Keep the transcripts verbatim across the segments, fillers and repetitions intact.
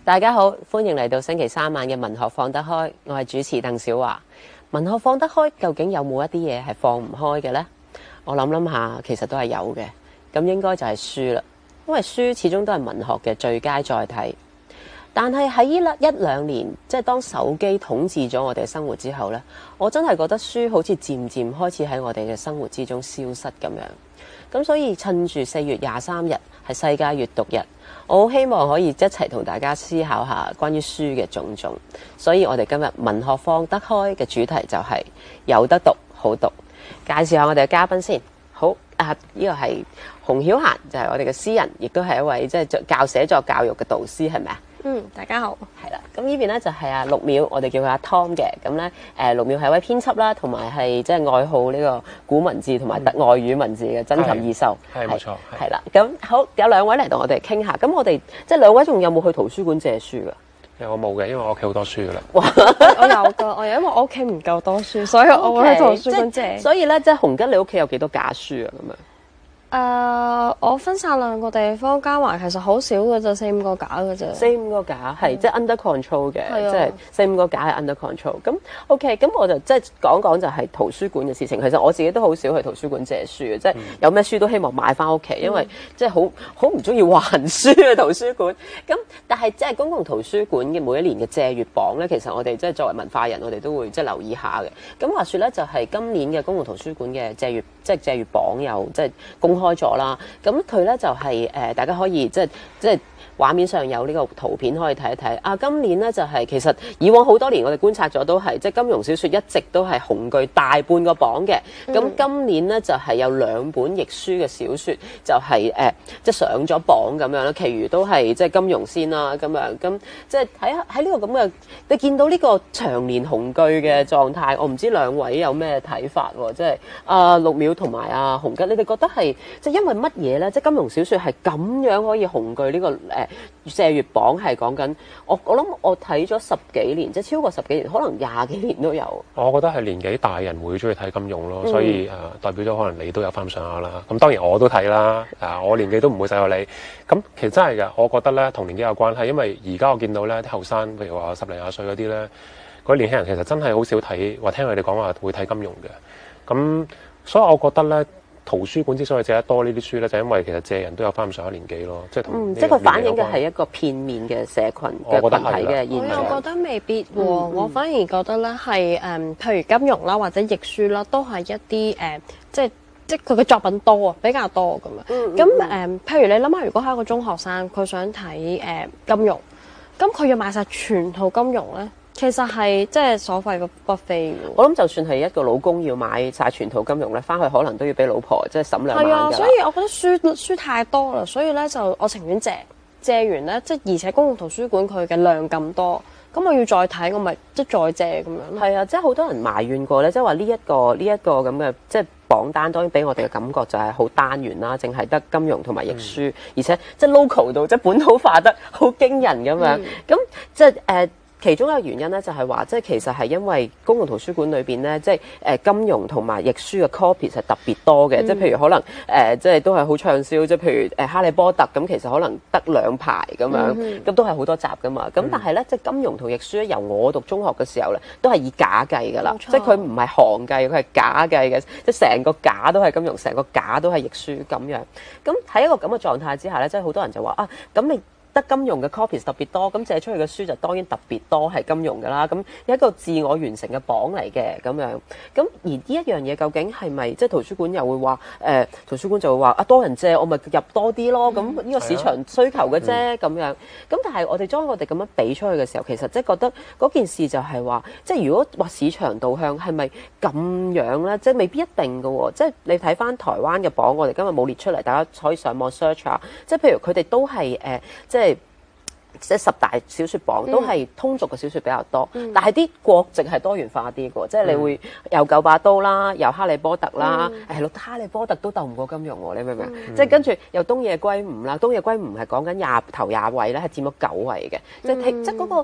大家好，歡迎嚟到星期三晚嘅文學放得開，我係主持鄧小華。文學放得開，究竟有冇一啲嘢係放唔開嘅呢？我諗諗下，其實都係有嘅。咁應該就係書啦，因為書始終都係文學嘅最佳載體。但係喺呢一兩年，即係當手機統治咗我哋嘅生活之後呢，我真係覺得書好似漸漸開始喺我哋嘅生活之中消失咁樣。咁所以趁住四月廿三日係世界閱讀日，我好希望可以一齊同大家思考下關於書嘅種種。所以我哋今日文學放得開嘅主題就係有得讀好讀。介紹下我哋嘅嘉賓先。好啊，呢個係洪曉嫻，就係我哋嘅詩人，亦都係一位即係教寫作教育嘅導師，係咪啊？ 嗯，大家好， 係啦，咁呢邊咧就係阿陸淼，我哋叫佢阿 Tom 嘅，咁咧誒陸淼係一位編輯啦，同埋係即係愛好呢個古文字同埋外語文字嘅真琴異獸， 係冇錯， 係啦，咁好有兩位嚟同我哋傾下，咁我哋即係兩位仲有冇去圖書館借書㗎？ 我冇嘅，因為我屋企好多書噶啦。 我有噶，我有，因為我屋企唔夠多書，所以我會去圖書館借。 Okay，所以咧，即係洪吉，你屋企有幾多假書啊？咁樣？ 誒、uh, 我分散兩個地方加埋，其實好少嘅啫，四五個架嘅啫。 四五個架係、嗯、即係 under control 嘅， 係即係四五個架係 under control。咁 OK，咁我就即係講講就係圖書館嘅事情。其實我自己都好少去圖書館借書嘅，即係有咩書都希望買翻屋企，因為即係好好唔中意還書嘅圖書館。咁但係即係公共圖書館嘅每一年嘅借閱榜咧，其實我哋即係作為文化人，我哋都會即係留意下嘅。咁話說咧，就係、是、今年嘅公共圖書館嘅借閱即係借閱榜又即係公開咗啦。咁佢咧就係、是、誒、呃，大家可以即係即係畫面上有呢個圖片可以睇一睇。啊，今年咧就係、是、其實以往好多年我哋觀察咗都係即係金庸小説一直都係雄踞大半個榜嘅。咁、嗯、今年咧就係、是、有兩本譯書嘅小説就係、是、誒、呃、即係上咗榜咁樣啦，其餘都係即係金庸先啦咁樣。咁即係喺喺呢個咁嘅，你見到呢個長年雄踞嘅狀態，我唔知兩位有咩睇法喎？即係阿陸淼同埋阿洪吉，你哋覺得係即係因為乜嘢咧？即係金庸小説係咁樣可以雄踞呢個誒借閱榜，係講緊我我諗我睇咗十幾年，即係超過十幾年，可能廿幾年都有。 我覺得係年紀大人會中意睇金庸咯，所以誒、呃、代表咗可能你都有翻上下啦。咁當然我都睇啦，啊我年紀都唔會細過你。咁其實真係㗎，我覺得咧同年紀有關係，因為而家我見到咧啲後生，譬如話十零廿歲嗰啲咧，嗰啲年輕人其實真係好少睇，或聽佢哋講話會睇金庸嘅。咁所以我覺得咧。圖書館之所以借得多呢啲書咧，就因為其實借人都有翻咁上下年紀咯，即係同嗯，即係佢反映嘅係一個片面嘅社群嘅群體嘅現象。 我又覺得未必喎、嗯嗯，我反而覺得咧係誒，譬如金庸啦或者譯書啦，都係一啲誒、呃，即係即係佢嘅作品多啊，比較多咁樣。咁、嗯、誒、嗯呃，譬如你諗下，如果係一個中學生，佢想睇誒、呃、金庸，咁佢要買晒全套金庸咧？其實係即係所謂嘅不菲嘅。我諗就算係一個老公要買晒全套金庸咧，翻去可能都要俾老婆即係審兩晚㗎。係啊，所以我覺得書書太多啦，所以咧就我情願借借完咧，即係而且公共圖書館佢嘅量咁多，咁我要再睇，我咪即係再借咁樣。係啊，即係好多人埋怨過咧，即係話呢一個呢一個咁嘅即係榜單，當然俾我哋嘅感覺就係好單元啦，淨係得金庸同埋譯書，嗯、而且即係 local 到即係本土化得好驚人咁樣。咁、嗯、即係誒。呃其中一個原因咧，就係話，即係其實係因為公共圖書館裏邊咧，即係誒金庸同埋譯書嘅 copy 係特別多嘅，即、嗯、係譬如可能誒、呃，即係都係好暢銷，即係譬如誒、呃《哈利波特》咁，其實可能得兩排咁樣，咁、嗯、都係好多集噶嘛。咁、嗯、但係咧，即係金庸同譯書咧，由我讀中學嘅時候咧，都係以架計噶啦，即係佢唔係行計，佢係架計嘅，即係成個架都係金庸，成個架都係譯書咁樣。咁喺一個咁嘅狀態之下咧，即係好多人就話啊，咁你得金庸嘅 copies 特別多，咁借出去嘅書就當然特別多係金庸㗎啦。咁有一個自我完成嘅榜嚟嘅咁樣。咁而呢一樣嘢究竟係咪即係圖書館又會話誒、呃？圖書館就會話啊，多人借我咪入多啲咯。咁、嗯、呢個市場需求嘅啫咁樣。咁但係我哋將我哋咁樣俾出去嘅時候，其實即係覺得嗰件事就係話，即係如果話市場導向係咪咁樣咧？即係未必一定㗎喎。即係你睇翻台灣嘅榜，我哋今日冇列出嚟，大家可以上網 search 下。即係譬如佢哋都係誒、呃，即係。即係十大小説榜都係通俗嘅小説比較多，嗯、但係啲國籍係多元化啲嘅，即係你會有九把刀啦，有哈利波特啦，係、嗯、咯，哈利波特都鬥唔過金庸喎，你明唔明？嗯、即係跟住又東野圭吾啦，東野圭吾係講緊廿頭廿位咧，係佔咗九位嘅，即係、嗯、即係嗰個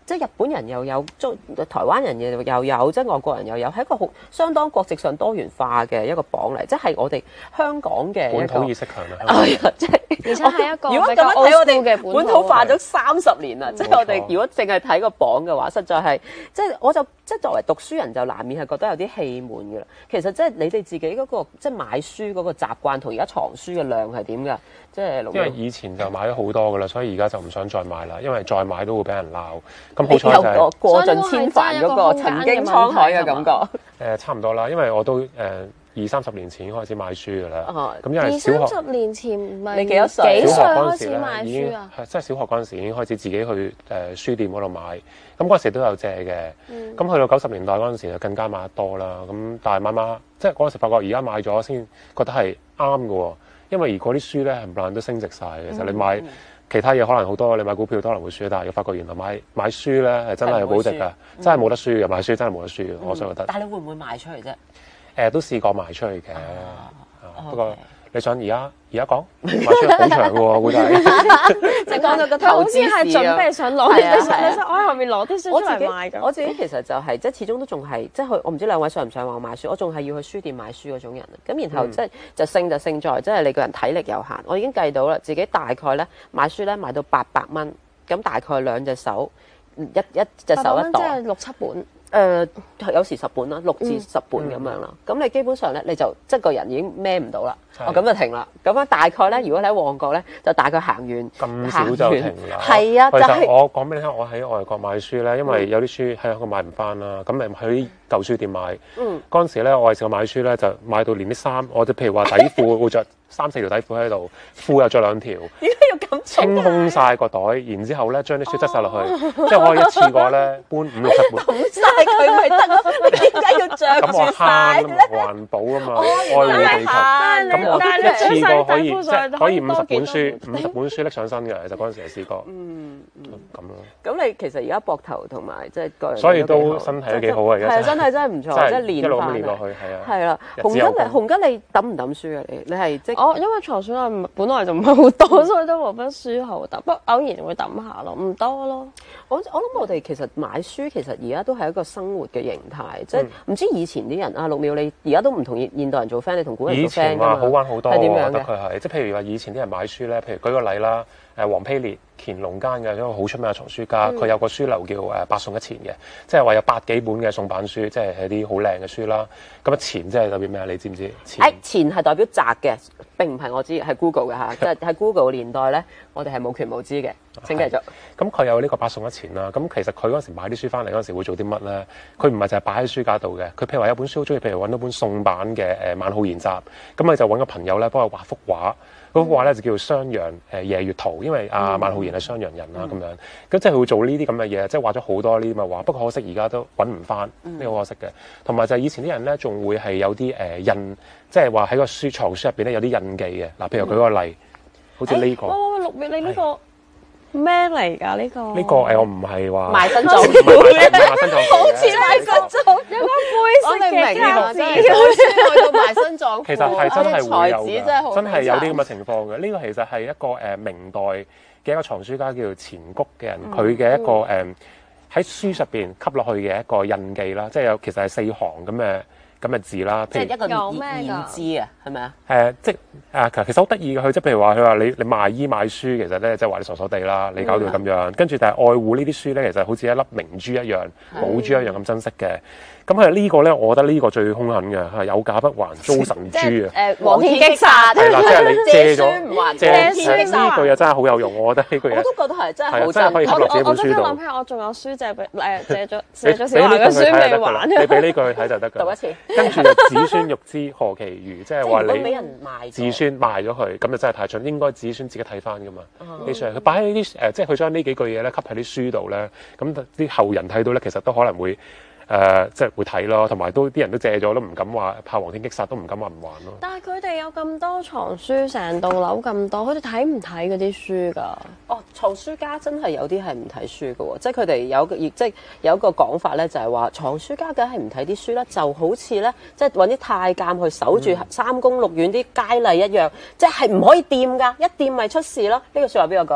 即係日本人又有，中台灣人又又有，即係外國人又有，係一個好相當國籍上多元化嘅一個榜嚟，即係我哋香港嘅本土意識強啊！ 係啊，即係而且係一個如果咁樣睇我哋嘅本土化咗三十年啦，即係我哋如果淨係睇個榜嘅話，實在係即係我就即係作為讀書人就難免係覺得有啲氣悶㗎啦。其實即係你哋自己嗰個即係買書嗰個習慣同而家藏書嘅量係點㗎？即係因為以前就買咗好多㗎啦，所以而家就唔想再買啦，因為再買都會俾人鬧。咁好彩就係、是、 有個過盡千帆嗰個曾經滄海嘅感覺。誒、 呃，差唔多啦，因為我都誒。呃二三十年前已經開始買書㗎啦，咁、哦、因為小學二三十年前唔係你幾多歲？ 幾歲小學嗰陣時開始買書啊？ 係即係小學嗰陣時已經開始自己去誒、呃、書店嗰度買，咁嗰陣時都有借嘅。咁、嗯、去到九十年代嗰陣時就更加買得多啦。咁但係慢慢即係嗰陣時發覺而家買咗先覺得係啱嘅喎，因為而嗰啲書咧係唪唥都升值晒嘅。其實、嗯、你買其他嘢可能好多，你買股票可能會輸，但係要發覺原來買買書咧係真係有保值㗎，真係冇得輸嘅。買書真係冇得輸嘅，我想覺得。 但係你會唔會賣出嚟啫？ 誒、呃、都試過賣出去嘅、啊啊，不過 okay. 你想而家而家講賣出去好長嘅喎，估計即係講到個投資市係準備想攞啲書，你想我喺後面攞啲書出嚟賣㗎。 我自己其實就係、是、即係始終都仲係即係去，我唔知兩位上唔上網買書，我仲係要去書店買書嗰種人。咁然後、嗯、即係就勝就勝在即係你個人體力有限，我已經計到啦，自己大概咧買書咧買到八百蚊，咁大概兩隻手一一隻手一袋， 即係六七本。 誒、呃、有時十本啦，六至十本咁樣啦。咁、嗯嗯、你基本上咧，你就即係個人已經孭唔到啦。哦，咁就停啦。咁樣大概咧，如果你喺旺角咧，就大概行完咁少就停啦。 係啊，就係、是、 我講俾你聽，我喺外國買書咧，因為有啲書喺香港買唔翻啦，咁咪去啲舊書店買。嗯。嗰陣時咧，我係試過買書咧，就買到連啲衫，我就譬如話底褲會着三四條底褲喺度，褲又着兩條。 點解要咁？ 清空晒個袋，然之後咧將啲書執晒落去，哦、即係我一次過咧搬五六十本。 抌晒佢咪得咯？你點解要着住晒咧？ 咁我慳環保啊嘛，愛護地球。咁我一次過可以即係可以五十本書，五十本書拎上身嘅。其實嗰陣時係試過。嗯咁咯。咁你其實而家膊頭同埋即係個人， 所以都身體都幾好啊！而家係真係真係唔錯，即係練一路咁練落去，係啊。 係啦，洪吉你洪吉你抌唔抌書啊？你你係即我因為藏書量本來就唔係好多，所以都冇乜書好抌，不過偶然會抌下咯，唔多咯。 我我諗我哋其實買書其實而家都係一個生活嘅形態，即係唔知以前啲人啊，六秒你而家都唔同現代人做 friend，你同古人做 friend 以前話好玩好多， 係點樣嘅？ 我覺得佢係即係譬如話以前啲人買書咧，譬如舉個例啦，誒黃丕烈乾隆間嘅一個好出名嘅藏書家，佢、嗯、有個書樓叫誒百送一錢嘅，即係話有百幾本嘅宋版書，即係係啲好靚嘅書啦。咁啊錢即係代表咩啊？你知唔知？錢誒錢係代表宅嘅，並唔係我知，係 Google 嘅嚇，即係喺 Google 年代咧，我哋係冇權無知嘅。請繼續。咁佢有呢個百送一錢啦。咁其實佢嗰時買啲書翻嚟嗰時會做啲乜咧？佢唔係就係擺喺書架度嘅。佢譬如話有本書好中意，譬如揾到本宋版嘅誒《萬浩然集》，咁佢就揾個朋友咧幫佢畫幅畫。嗰幅畫咧就叫做《襄陽誒夜月圖》，因為阿萬浩然係襄陽人啦咁、嗯、樣。咁即係佢會做呢啲咁嘅嘢，即係畫咗好多呢啲咁嘅畫。不過可惜而家都揾唔翻，呢個可惜嘅。同埋就係以前啲人咧，仲會係有啲誒印，即係話喺個書藏書入邊咧有啲印記嘅。嗱，譬如舉個例，嗯、好似呢、呢個。 喂喂喂，六月你呢個咩嚟㗎？呢個呢個誒，我唔係話賣身葬父賣身葬父， 好似賣身葬有個灰色嘅卡字，去到賣身葬父。 其實係真係會有嘅， 真係有啲咁嘅情況嘅。呢個其實係一個誒明代嘅一個藏書家叫做錢谷嘅人，佢、嗯、嘅一個誒喺書上邊吸落去嘅一個印記啦，即係有其實係四行咁嘅。咁嘅字啦， 即係一個言字啊，係咪啊？ 誒，即係啊，其實其實好得意嘅佢，即係譬如話佢話你你賣衣賣書，其實咧即係話你傻傻地啦，你搞到咁樣，跟住但係愛護呢啲書咧，其實好似一粒明珠一樣、寶珠一樣咁珍惜嘅。咁係呢個咧，我覺得呢個最兇狠嘅係有價不還遭神誅啊！ 誒，黃天擊殺係啦，即係你借咗書唔還， 借呢句嘢真係好有用，我覺得呢句嘢我都覺得係真係好真係可以合落自己本書度。 我我諗起我仲有書借俾誒借咗借咗小華嘅書未還， 你俾呢句睇就得㗎。 讀一次， 跟住就子孫欲知何其愚，即係話你俾人賣子孫賣咗佢，咁就真係太蠢，應該子孫自己睇翻㗎嘛。你上佢擺喺呢啲誒，即係佢將呢幾句嘢咧吸喺啲書度咧，咁啲後人睇到咧，其實都可能會。誒、呃，即係會睇咯，同埋都啲人都借咗，都唔敢話怕黃天擊殺，都唔敢話唔還咯。 但係佢哋有咁多藏書，成棟樓咁多，佢哋睇唔睇嗰啲書㗎？ 哦，藏書家真係有啲係唔睇書㗎喎，即係佢哋有個即係有一個講法咧，就係話藏書家梗係唔睇啲書啦，就好似咧，即係揾啲太監去守住三宮六院啲佳麗一樣，嗯、即係唔可以掂㗎，一掂咪出事咯。呢個説話邊個講嘅？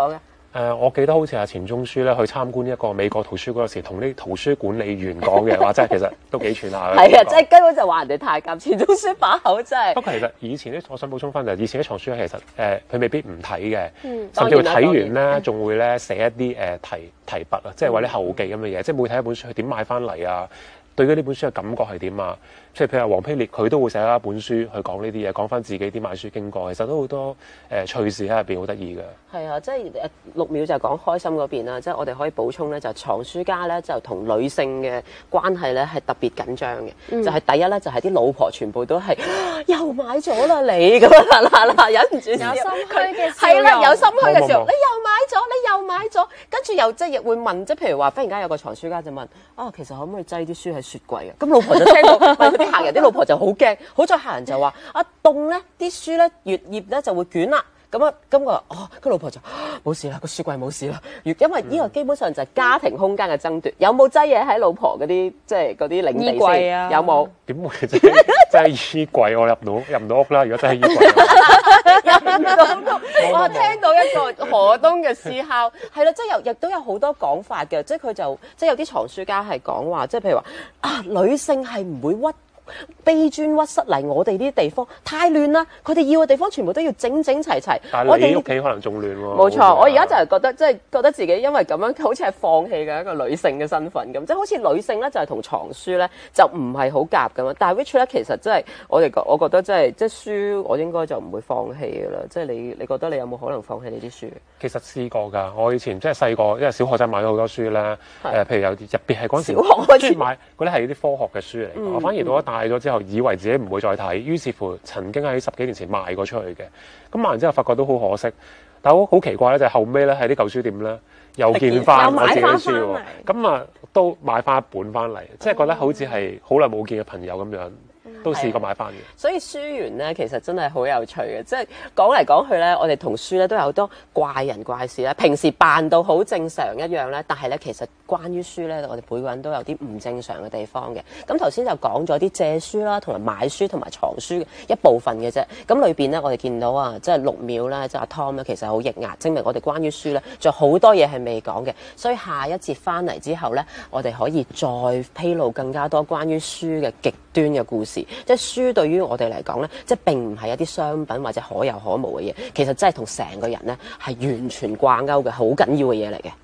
誒，我記得好似係錢鍾書咧去參觀一個美國圖書館嗰時，同啲圖書管理員講嘅話，真係其實都幾串下嘅。 係啊，即係根本就話人哋太監，錢鍾書把口真係。 不過其實以前啲，我想補充翻就係以前啲藏書其實誒，佢、呃、未必唔睇嘅， 嗯、 甚至乎睇完咧，仲會咧寫一啲誒、呃、提提筆啊，即係或者後記咁嘅嘢，即係每睇一本書，佢點買翻嚟啊？對於呢本書嘅感覺係點啊？即係譬如話黃丕烈，佢都會寫一本書去講呢啲嘢，講翻自己啲買書經過，其實都好多誒、呃、趣事喺入邊，好得意嘅。係啊，即係誒六秒就係講開心嗰邊啦，即係我哋可以補充咧，就藏書家咧就同女性嘅關係咧係特別緊張嘅，嗯、就係第一咧就係、是、啲老婆全部都係、啊、又買咗啦你咁啊嗱嗱嗱，忍唔住有心虛嘅係啦，有心虛嘅時候， 沒沒沒你又買咗，你又買咗，跟住又即係亦會問，即係譬如話忽然間有個藏書家就問啊，其實可唔可以擠啲書喺雪櫃啊？咁老婆就聽到，問啲客人，啲老婆就好驚，好在客人就話啊凍咧，啲書咧越頁咧就會捲啦。咁啊，咁我話哦，個老婆就冇事啦，個書櫃冇事啦。因為呢個基本上就係家庭空間嘅爭奪，有冇擠嘢喺老婆嗰啲即係嗰啲領地先？ 啊、 有冇？ 點會擠擠衣櫃？我入唔到入唔到屋啦！如果擠喺衣櫃， 入唔到屋。我聽到一個河東嘅思考，係啦，即係又亦都有好多講法嘅，即係佢就即係有啲藏書家係講話，即係譬如話啊，女性係唔會屈。卑尊屈膝嚟我哋呢啲地方太亂啦，佢哋要嘅地方全部都要整整齊齊。 但係你屋企可能仲亂喎。 冇錯，我而家就係覺得即係、就是、覺得自己因為咁樣好似係放棄嘅一個女性嘅身份咁，即係好似女性咧就係同藏書咧就唔係好夾咁樣。但係 which 咧其實真係我哋我覺得真係即係書我應該就唔會放棄㗎啦。即係你你覺得你有冇可能放棄你啲書？ 其實試過㗎，我以前即係細個，因為小學仔買咗好多書咧。誒、呃，譬如有啲入邊係嗰陣時， 小學開始專買嗰啲係啲科學嘅書嚟。嗯、我反而到咗大咗之後，以為自己唔會再睇，於是乎曾經喺十幾年前賣過出去嘅。咁賣完之後，發覺都好可惜。但係好奇怪咧，就係、是、後尾咧喺啲舊書店咧又見翻我自己書喎。咁啊，都買翻一本翻嚟，即係覺得好似係好耐冇見嘅朋友咁樣。都試過買翻嘅， 所以書緣咧其實真係好有趣嘅，即係講嚟講去咧，我哋同書咧都有好多怪人怪事咧。平時扮到好正常一樣咧，但係咧其實關於書咧，我哋每個人都有啲唔正常嘅地方嘅。咁頭先就講咗啲借書啦，同埋買書同埋藏書嘅一部分嘅啫。咁裏邊咧，我哋見到啊，即係六秒啦，即係阿 Tom 咧，其實好抑壓，證明我哋關於書咧，仲有好多嘢係未講嘅。所以下一節翻嚟之後咧，我哋可以再披露更加多關於書嘅極端嘅故事。即係書對於我哋嚟講咧，即係並唔係一啲商品或者可有可無嘅嘢，其實真係同成個人咧係完全掛鈎嘅，好緊要嘅嘢嚟嘅。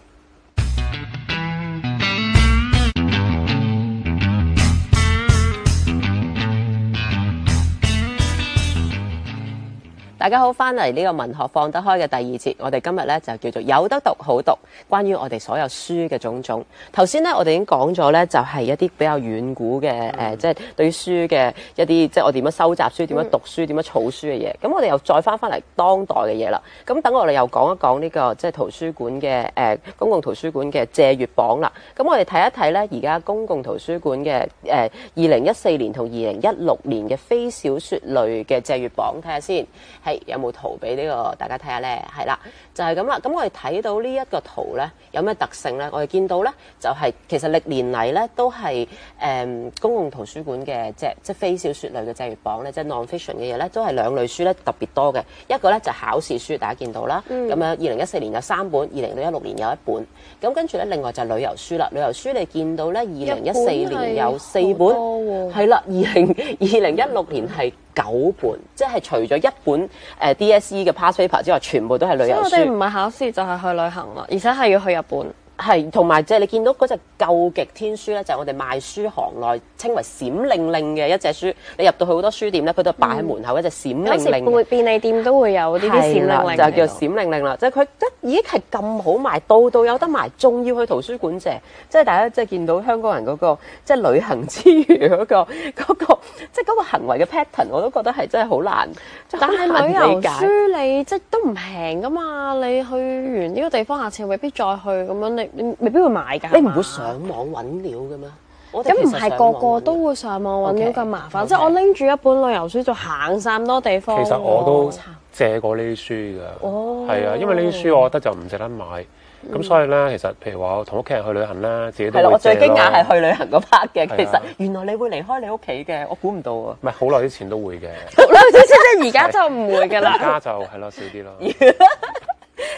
大家好，翻嚟呢個文學放得開嘅第二節，我哋今日咧就叫做有得讀好讀，關於我哋所有書嘅種種。頭先咧我哋已經講咗咧，就係一啲比較遠古嘅誒、呃，即係對於書嘅一啲，即係我點樣收集書、點樣讀書、點樣儲書嘅嘢。咁我哋又再翻翻嚟當代嘅嘢啦。咁等我哋又講一講呢、這個即係圖書館嘅誒、呃、公共圖書館嘅借閱榜啦。咁我哋睇一睇咧，而家公共圖書館嘅誒二零一四年同二零一六年嘅非小説類嘅借閱榜，睇下先。係有冇圖俾呢個大家睇下咧？係啦，就係咁啦。咁我哋睇到呢一個圖咧，有咩特性咧？我哋見到咧，就係、是、其實歷年嚟咧都係誒、嗯、公共圖書館嘅即係即係非小説類嘅借閱榜咧，即係 non-fiction 嘅嘢咧，都係兩類書咧特別多嘅。一個咧就係、考試書，大家見到啦。咁樣二零一四年有三本，二零一六年有一本。咁跟住咧，另外就係旅遊書啦。旅遊書你見到咧，二零一四年有四本，係啦，二零二零一六年係九本，即係除咗一本誒 D S E 嘅 past paper 之外，全部都係旅遊書。 所以我哋唔係考試就係去旅行啦，而且係要去日本。 係，同埋即係你見到嗰隻究極天書咧，就係、是、我哋賣書行內稱為閃令令嘅一隻書。你入到去好多書店咧，佢都擺喺門口、嗯、一隻閃令令。有時便利店都會有呢啲閃令令，就叫閃令令啦。即係佢即已經係咁好賣，到到有得賣，仲要去圖書館借。即係大家即係見到香港人嗰、那個即係旅行之餘嗰、那個嗰、那個即係嗰個行為嘅 pattern，我都覺得係真係好難。但係旅遊書你即係都唔平噶嘛？你去完呢個地方，下次未必再去咁樣你。你未必會買㗎， 你唔會上網揾料嘅咩？ 咁唔係個個都會上網揾料咁麻煩， okay, 即係我拎住一本旅遊書就行晒咁多地方。 其實我都借過呢啲書㗎，係、哦、啊，因為呢啲書我覺得就唔值得買，咁、嗯、所以咧，其實譬如話我同屋企人去旅行咧，自己都會借咯。係咯，我最驚訝係去旅行嗰 part 嘅，其實原來你會離開你屋企嘅，我估唔到啊！唔係好耐之前都會嘅，好耐之前即係而家就唔會㗎啦，而家就係咯少啲咯。咁啊，即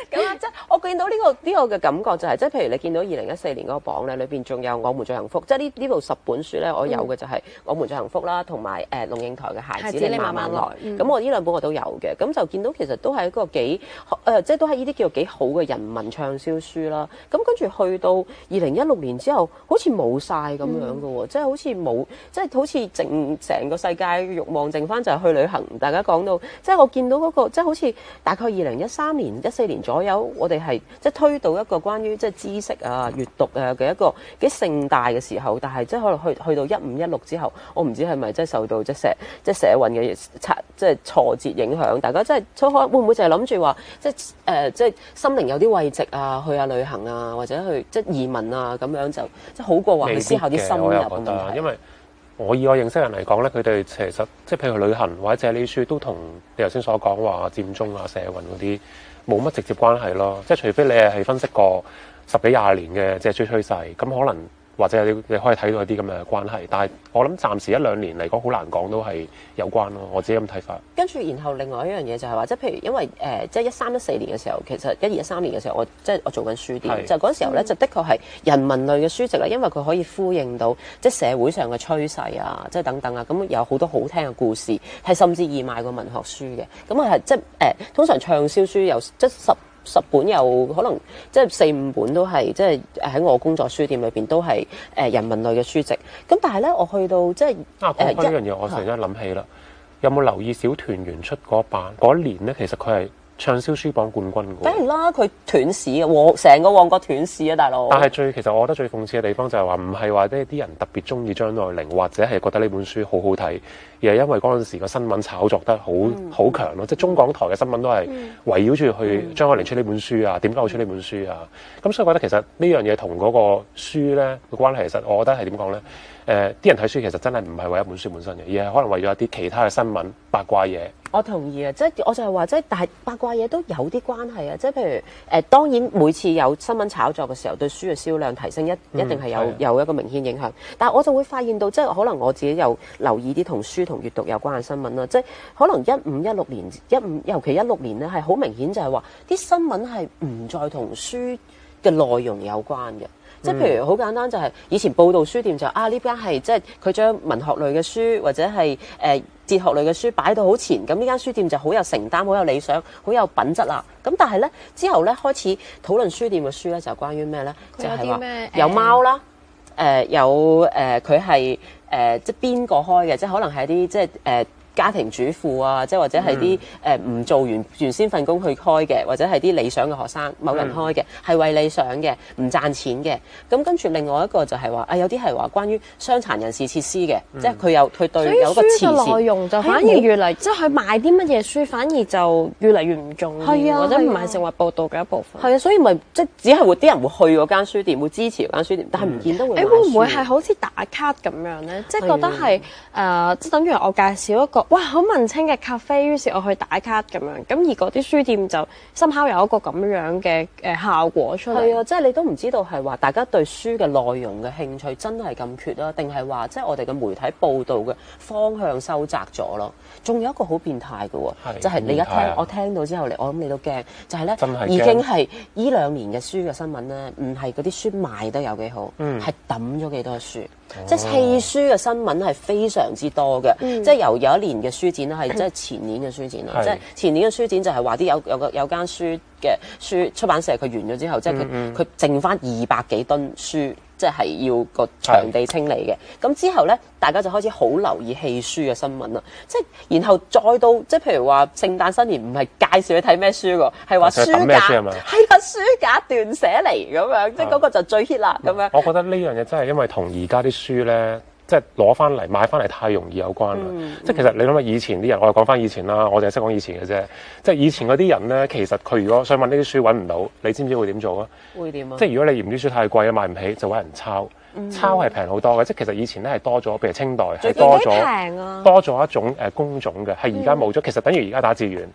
係我見到呢、這個呢、這個嘅感覺就係、是，即係譬如你見到二零一四年嗰個榜咧，裏邊仲有《我們最幸福》，即係呢呢部十本書咧，我有嘅就係《我們最幸福》啦，同埋誒龍應台嘅《孩子你慢慢來》。咁、嗯、我呢兩本我都有嘅，咁就見到其實都係一個幾誒、呃，即係都係呢啲叫做幾好嘅人文暢銷書啦。咁跟住去到二零一六年之後，好似冇晒咁樣嘅喎、嗯，即係好似冇，即係好似剩成個世界嘅慾望剩翻就係去旅行。大家講到，即係我見到嗰、那個，即係好似大概二零一三年、一四年左右，我哋係即係推到一個關於即係知識啊、閱讀啊嘅一個幾盛大嘅時候，但係即係可能去去到一五一六之後，我唔知係咪即係受到即係社即係社運嘅即係挫折影響，大家即係初開會唔會就係諗住話即係誒、呃、即係心靈有啲慰藉啊，去下旅行啊，或者去即係移民啊咁樣就即係好過話去思考啲深入嘅問題。 因為我以我認識人嚟講咧，佢哋其實即係譬如旅行或者借呢書，都同你頭先所講話佔中啊、社運嗰啲冇乜直接關係咯。即係除非你係分析過十幾廿年嘅即係追趨勢，咁可能。或者你你可以睇到一啲咁嘅關係，但係我諗暫時一兩年嚟講好難講都係有關咯，我自己咁睇法。 跟住然後另外一樣嘢就係話，即係譬如因為誒、呃、即係一三一四年嘅時候，其實一二一三年嘅時候，我即係我做緊書店，就嗰時候咧、嗯、就的確係人文類嘅書籍啦，因為佢可以呼應到即係社會上嘅趨勢啊，即係等等啊，咁有好多好聽嘅故事，係甚至易賣過文學書嘅。咁啊係即係誒、呃、通常暢銷書有即係十。十本有可能即係四五本都係即係喺我工作書店裏邊都係誒人文類嘅書籍。咁但係咧，我去到即係啊講開呢樣嘢，我突然間諗起啦，有冇留意小團圓出嗰版嗰一年咧？其實佢係暢銷書榜冠軍嘅。梗係啦，佢斷市啊，旺成個旺角斷市啊，大佬。 但係最其實我覺得最諷刺嘅地方就係話，唔係話即係啲人特別中意張愛玲，或者係覺得呢本書好好睇。而係因為嗰陣時個新聞炒作得好好、嗯、強咯，即係中港台嘅新聞都係圍繞住去張愛玲出呢本書啊，點解會出呢本書啊？咁所以我覺得其實呢樣嘢同嗰個書咧嘅關係，其實我覺得係點講咧？誒、呃，啲人睇書其實真係唔係為一本書本身嘅，而係可能為咗一啲其他嘅新聞八卦嘢。 我同意啊，即係我就係話，即係但係八卦嘢都有啲關係啊，即係譬如誒、呃，當然每次有新聞炒作嘅時候，對書嘅銷量提升一一定係有、嗯、有一個明顯影響。但係我就會發現到，即係可能我自己有留意啲同書同閱讀有關嘅新聞啦，即係可能一五一六年一五，尤其一六年咧，係好明顯就係話啲新聞係唔再同書嘅內容有關嘅。即係譬如好簡單，就係以前報道書店就啊呢間係即係佢將文學類嘅書或者係誒、呃、哲學類嘅書擺到好前，咁呢間書店就好有承擔、好有理想、好有品質啦。咁但係咧之後咧開始討論書店嘅書咧，就關於咩咧？就係話有貓啦，誒、呃、有誒佢係誒即係邊個開嘅？即係可能係啲即係誒。呃家庭主婦啊，即係或者係啲誒唔做完原先份工去開嘅，或者係啲理想嘅學生某人開嘅，係、嗯、為理想嘅，唔賺錢嘅。咁跟住另外一個就係話啊，有啲係話關於傷殘人士設施嘅、嗯，即係佢有佢對有個慈善嘅內容就反而越嚟，即係佢賣啲乜嘢書，反而就越嚟越唔重要，啊、或者唔係成為報道嘅一部分。 係啊，所以咪即係只係會啲人會去嗰間書店，會支持嗰間書店，但係唔見得會買書。誒、欸、會唔會係好似打卡咁樣咧？即係覺得係誒、呃，即係等於我介紹一個。哇！好文青嘅咖啡，於是我去打卡咁樣，咁而嗰啲書店就深刻有一個咁樣嘅誒效果出嚟。係啊， 即係你都唔知道係話大家對書嘅內容嘅興趣真係咁缺啊，定係話即係我哋嘅媒體報導嘅方向收窄咗咯？仲有一個好變態嘅喎，就係、是、你一聽、啊、我聽到之後，你我諗你都驚，就係、是、咧已經係依兩年嘅書嘅新聞咧，唔係嗰啲書賣得有幾好，係抌咗幾多書。哦、即係棄書嘅新聞係非常之多嘅、嗯，即係由有一年嘅書展啦，係即係前年嘅書展啦，即係前年嘅書展就係話啲有有個有間書嘅書出版社佢完咗之後，即係佢佢剩翻二百幾噸書，即係要個場地清理嘅。咁之後咧，大家就開始好留意棄書嘅新聞啦。即係然後再到即係譬如話聖誕新年唔係介紹你睇咩書喎，係話書架係啦，書架斷捨離咁樣，即係嗰個就最 hit 啦咁樣。 我覺得呢樣嘢真係因為同而家啲書咧，即係攞翻嚟買翻嚟太容易有關啦、嗯。即係其實你諗下以前啲人，我哋講翻以前啦，我哋係識講以前嘅啫。即係以前嗰啲人咧，其實佢如果想揾呢啲書揾唔到，你知唔知會點做啊？ 會點啊？ 即係如果你嫌啲書太貴啊，買唔起，就揾人抄。嗯、抄係平好多嘅，即係其實以前咧係多咗，譬如清代係多咗、啊，多咗一種誒工種嘅，係而家冇咗。其實等於而家打字員。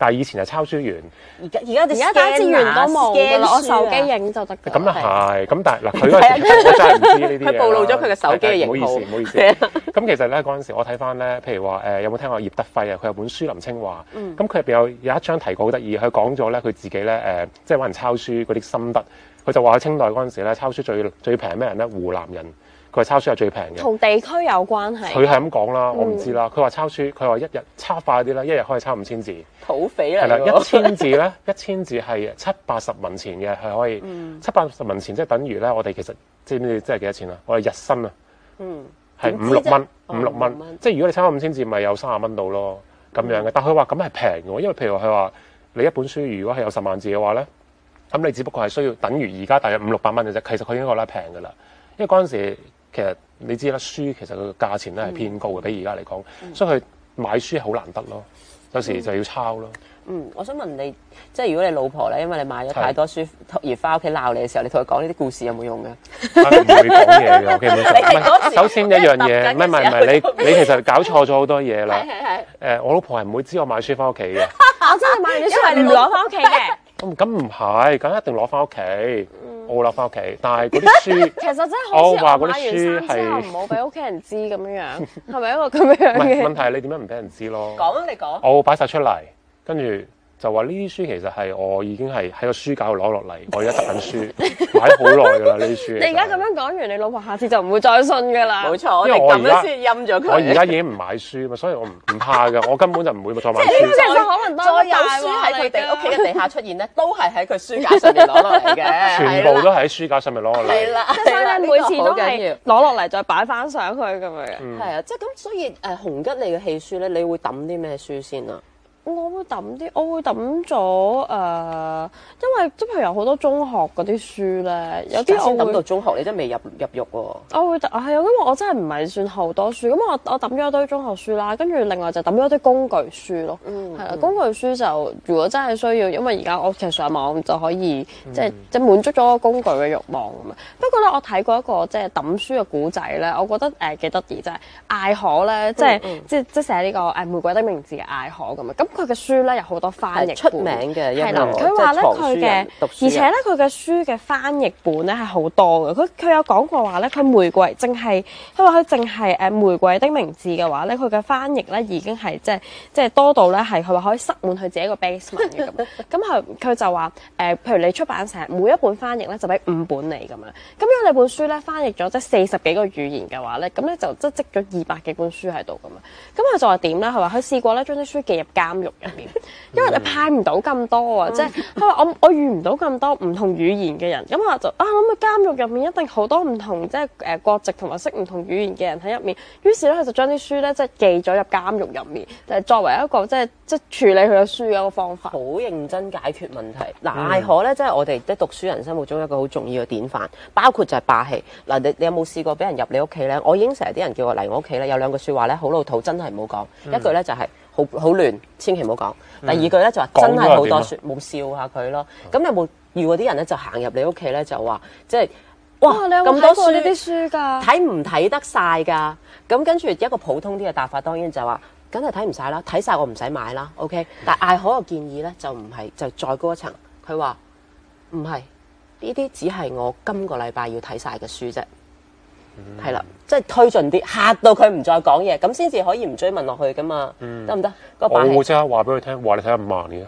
但係以前係抄書員。 而家而家而家打字員都冇㗎啦，我手機影。 影就得㗎。 咁又係，咁但係嗱，佢嗰陣時我真係唔知呢啲嘢啦。 佢暴露咗佢嘅手機嘅型號。 唔好意思，唔好意思。咁其實咧嗰陣時，我睇翻咧，譬如話誒，有冇聽過葉德輝啊？佢有本書林清華。咁佢入邊有有一章提過好得意，佢講咗咧佢自己咧誒，即係揾人抄書嗰啲心得。佢就話喺清代嗰陣時咧，抄書最最平咩人咧？湖南人。佢話抄書係最平嘅。 同地區有關係。 佢係咁講啦，我唔知啦。佢話抄書，佢話一日抄快啲啦，一日可以抄五千字。 土匪嚟係啦， 喎。 一千字咧，一千字係七八十文錢嘅，係可以。七八十文錢即係等於咧，我哋其實知唔知即係幾多錢啊？我哋日薪啊， 嗯， 係五六蚊， 哦五六蚊。即係如果你抄五千字，咪有三十蚊到咯，咁樣嘅。但係佢話咁係平嘅，因為譬如話佢話你一本書如果係有十萬字嘅話咧，咁你只不過係需要等於而家大約五六百蚊嘅啫。其實佢已經覺得平㗎啦，因為嗰陣時其實你知啦，書其實佢個價錢咧係偏高嘅，比而家嚟講， 嗯、 所以佢買書好難得咯。有時就要抄咯。 嗯，我想問你，即係如果你老婆咧，因為你買咗太多書而翻屋企鬧你嘅時候，你同佢講呢啲故事有冇用嘅？ 唔會講嘢嘅，基本上。唔係，首先一樣嘢，唔係唔係唔係，你你其實搞錯咗好多嘢啦。 係係係。 誒，我老婆係唔會知我買書翻屋企嘅。 我真係買完啲書係你攞翻屋企嘅。 咁咁唔係，咁一定攞翻屋企，我會攞翻屋企。但係嗰啲書， 其實真係好似我買完書衫之後唔好俾屋企人知咁樣樣，係咪一個咁樣唔係嘅？ 問題係你點樣唔俾人知咯？ 講啊，你講。 我會擺晒出嚟，跟住就話呢啲書其實係我已經係喺個書架度攞落嚟，我而家執緊書，買咗好耐㗎啦呢啲書。 你而家咁樣講完，你老婆下次就唔會再信㗎啦。 冇錯，我哋因為我而家咁樣先陰咗佢。 我而家已經唔買書嘛，所以我唔唔怕㗎，我根本就唔會再買書。 其實可能再多有書喺佢哋屋企嘅地下出現咧，都係喺佢書架上面攞落嚟嘅， 全部都喺書架上面攞落嚟。 係啦， 即係所以你每次都好緊係要攞落嚟再擺翻上去咁樣。 係啊，即係咁，所以誒洪吉利嘅戲書咧，你會抌啲咩書先啊？ 我會抌啲，我會抌咗誒，因為即係譬如有好多中學嗰啲書咧，有啲先抌我會到中學，你真係未入入獄喎。 我會抌係啊，因為我真係唔係算好多書，咁我我抌咗一堆中學書啦，跟住另外就抌咗一堆工具書咯， 嗯係啦，工具書就如果真係需要，因為而家我其實上網就可以即係即係滿足咗個工具嘅慾望咁嘛。不過咧，我睇過一個即係抌書嘅古仔咧，我覺得誒幾得意，就係艾可咧，即係即係即係寫呢個誒玫瑰的名字嘅艾可咁啊，咁佢嘅書咧有好多翻譯出名嘅， 係啦，佢話咧佢嘅，而且咧佢嘅書嘅翻譯本咧係好多嘅。佢佢有講過話咧，佢玫瑰淨係，佢話佢淨係誒玫瑰的名字嘅話咧，佢嘅翻譯咧已經係即係即係多到咧係佢話可以塞滿佢自己個 basement 嘅咁。咁佢佢就話誒、呃，譬如你出版社每一本翻譯咧就俾五本你咁樣。咁如果你本書咧翻譯咗即係四十幾個語言嘅話咧，咁咧就即係積咗二百幾本書喺度咁樣。咁佢就話點咧？佢話佢試過咧將啲書寄入監獄入邊。因為你派唔到咁多啊，即係佢話我我遇唔到咁多唔同語言嘅人，咁我就啊諗個監獄入面一定好多唔同即係誒國籍同埋識唔同語言嘅人喺入面，於是咧佢就將啲書咧即係寄咗入監獄入面，就係作為一個即係即係處理佢嘅書嘅一個方法。 好認真解決問題。嗱，艾可咧，即係我哋即係讀書人心目中一個好重要嘅典範，包括就係霸氣。嗱，你你有冇試過俾人入你屋企咧？我已經成日啲人叫我嚟我屋企咧，有兩句説話咧，好老土，真係唔好講。嗯、一句咧就係好好亂，千祈唔好講。第二句咧就話真係好多説，冇笑下佢咯。咁有冇遇過啲人咧就行入你屋企咧就話即係哇你有冇睇過呢啲書㗎？ 睇唔睇得晒㗎？咁跟住一個普通啲嘅答法，當然就話梗係睇唔晒啦，睇晒我唔使買啦。OK，但艾可嘅建議咧就唔係，就再高一層。佢話唔係呢啲，只係我今個禮拜要睇晒嘅書啫。係啦、嗯，即係推進啲，嚇到佢唔再講嘢，咁先至可以唔追問落去噶嘛，得唔得？我會即刻話俾佢聽，話你睇得咁慢嘅。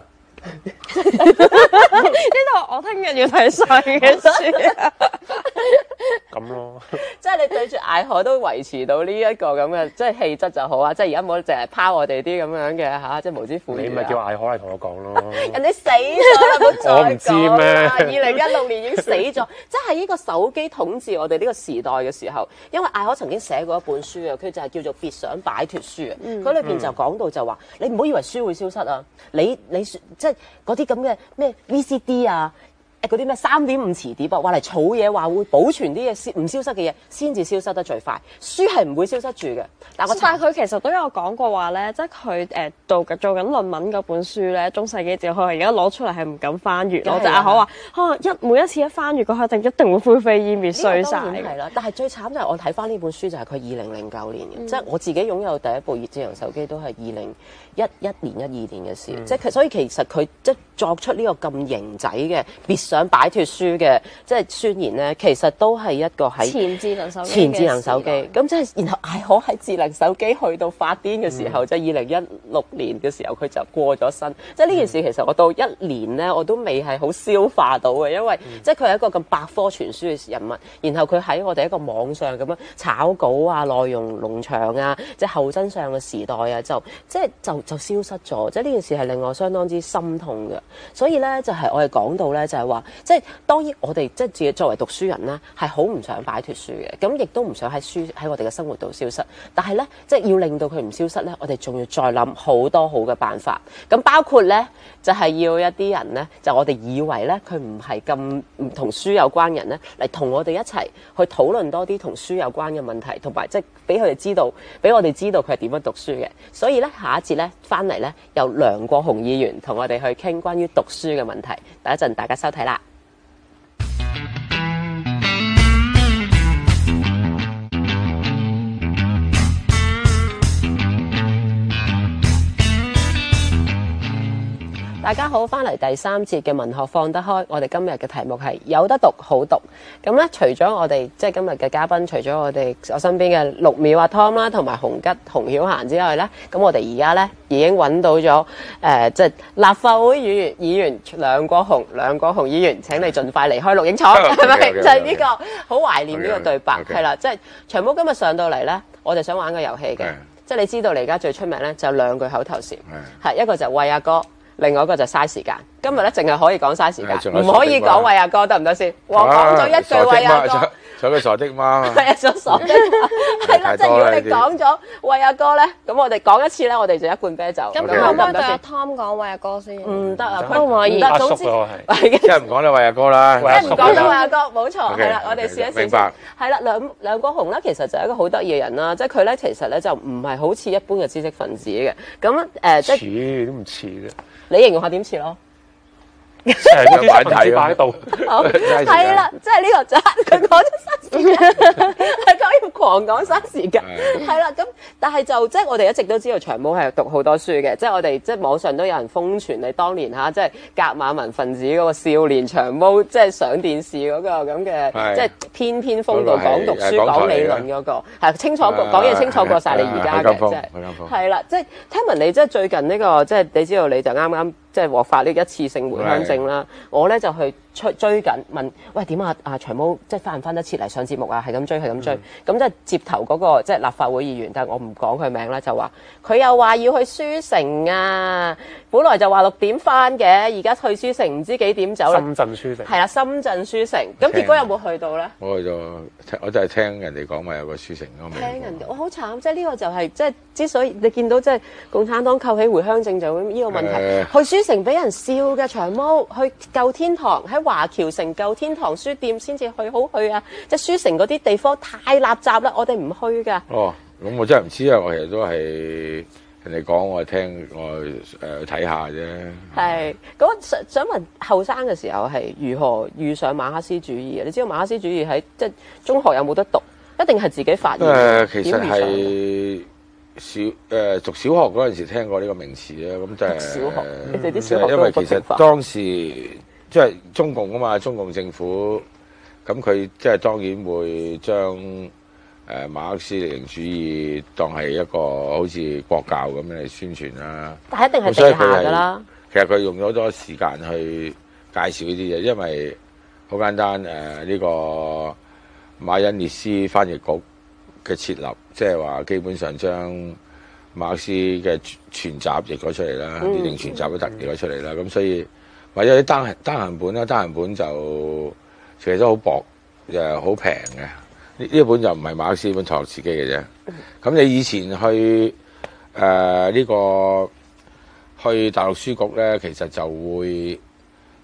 呢度我聽日要睇晒嘅書， 咁咯。 即係你對住艾可都維持到呢一個咁嘅，即係氣質就好啊！即係而家唔好淨係拋我哋啲咁樣嘅嚇，即係無知婦女。 你咪叫艾可嚟同我講咯。 人哋死咗啦，冇再講。 我唔知咩？ 二零一六年已經死咗，即係呢個手機統治我哋呢個時代嘅時候，因為艾可曾經寫過一本書啊，佢就係叫做《別想擺脱書》啊。佢裏邊就講到就話，你唔好以為書會消失啊，你你即係嗰啲咁嘅咩 V C D 啊。 嗰啲咩三點五磁碟啊，話嚟儲嘢，話會保存啲嘢唔消失嘅嘢，先至消失得最快。書係唔會消失住嘅。但係但係佢其實都有講過話咧，即係佢誒做做緊論文嗰本書咧，中世紀哲學，而家攞出嚟係唔敢翻閱咯。即係阿可話，可能一每一次一翻閱嗰刻，就一定會灰飛煙滅碎晒。 係啦，但係最慘就係我睇翻呢本書就係佢二零零九年嘅，嗯、即係我自己擁有第一部智能手機都係二零一一年一二年嘅事，嗯、即係所以其實佢即係作出呢個咁型仔嘅別想擺脱書嘅即係宣言咧，其實都係一個喺前智能手機前智能手機咁即係，然後艾可喺智能手機去到發癲嘅時候，即係二零一六年嘅時候，佢就過咗身。即係呢件事其實我到一年咧，我都未係好消化到嘅，因為、嗯、即係佢係一個咁百科全書嘅人物，然後佢喺我哋一個網上咁樣炒稿啊、內容農場啊、即係後真相嘅時代啊，就即係就就消失咗。即係呢件事係令我相當之心痛嘅。所以咧，就係、是、我哋講到咧，就係、是、話，即係當然我哋即係自己作為讀書人咧，係好唔想擺脱書嘅，咁亦都唔想喺書喺我哋嘅生活度消失。但係咧，即係要令到佢唔消失咧，我哋仲要再諗好多好嘅辦法。咁包括咧，就係、是、要一啲人咧，就我哋以為咧，佢唔係咁唔同書有關人咧，嚟同我哋一齊去討論多啲同書有關嘅問題，同埋即係俾佢哋知道，俾我哋知道佢係點樣讀書嘅。所以咧，下一節咧翻嚟咧，由梁國雄議員同我哋去傾關於讀書嘅問題。等一陣大家收睇啦。大家好，翻嚟第三節嘅文學放得開，我哋今日嘅題目係有得讀好讀。咁咧，除咗我哋即係今日嘅嘉賓，除咗我哋我身邊嘅六秒阿 Tom 啦，同埋洪吉、洪曉嫻之外咧，咁我哋而家咧已經揾到咗誒，即、呃、係、就是、立法會議員議員梁國雄，梁國雄議員，請你盡快離開錄影廠，係咪？就係呢個好懷念呢個對白，係啦，即係長毛今日上到嚟咧，我哋想玩個遊戲嘅，即係你知道你而家最出名咧就有兩句口頭禪，係一個就喂阿哥。另外一個就嘥時間，今日咧淨係可以講嘥時間，唔可以講喂阿哥得唔得先？我講咗一句喂阿哥， 做個傻的媽， 係啊，做傻的媽，係啦，即係如果你講咗喂阿哥咧，咁我哋講一次咧，我哋就一罐啤酒。 咁可唔可以對阿 Tom 講喂阿哥先？ 唔得啊， 可唔可以？ 唔得，總之即係唔講啦，喂阿哥啦， 即係唔講啦，喂阿哥，冇錯，係啦，我哋試一試。 明白。 係啦，梁梁國雄咧，其實就係一個好得意嘅人啦，即係佢咧，其實咧就唔係好似一般嘅知識分子嘅，咁誒，即係似都唔似嘅。 你形容下點似咯？ 成個擺題擺喺度， 係啦，即係呢個就係佢講咗嘥時間，係講要狂講嘥時間，係啦。咁但係就即係我哋一直都知道長毛係讀好多書嘅，即係我哋即係網上都有人瘋傳你當年嚇，即係格馬文分子嗰個少年長毛，即係上電視嗰個咁嘅，即係翩翩風度講讀書講理論嗰個，係清楚講嘢清楚過晒你而家嘅，即係係啦。即係聽聞你即係最近呢個即係你知道你就啱啱。即係獲發呢一次性回鄉證啦，我咧就去追追緊問，喂點啊？啊長毛即係翻唔翻得切嚟上節目啊？係咁追係咁追，咁即係接頭嗰個即係立法會議員，但係我唔講佢名啦，就話佢又話要去書城啊，本來就話六點翻嘅，而家去書城唔知幾點走啦。 深圳書城係啦，深圳書城，咁結果有冇去到咧？ 我去咗，我就係聽人哋講話有個書城嗰個名。 聽人哋，我好慘，即係呢個就係即係之所以你見到即係共產黨扣起回鄉證就會呢個問題，去書成俾人笑嘅長毛，去舊天堂喺華僑城舊天堂書店先至去好去啊！即係書城嗰啲地方太垃圾啦，我哋唔去噶。 哦，咁我真係唔知啊！我其實都係人哋講，我聽我誒睇下啫。係咁想想問後生嘅時候係如何遇上馬克思主義啊？你知道馬克思主義喺即係中學有冇得讀？一定係自己發現。誒、 呃，其實係。小誒、呃、讀小學嗰陣時聽過呢個名詞咧，咁就係、是、 小學，你哋啲小學因為其實當時即係中共啊嘛，中共政府咁佢即係當然會將誒、呃、馬克思列寧主義當係一個好似國教咁樣嚟宣傳啦。 但係一定係地下㗎啦。 其實佢用咗多時間去介紹呢啲嘢，因為好簡單誒，呢、呃這個馬恩列斯翻譯局嘅設立，即係話基本上將馬克思嘅全集譯咗出嚟啦，列寧全集都得譯咗出嚟啦。咁、嗯、所以或者啲單行單行本啦，單行本就其實都好薄，又好平嘅。呢呢本就唔係馬克思本托洛茨基嘅啫。咁你以前去誒呢、呃這個去大陸書局咧，其實就會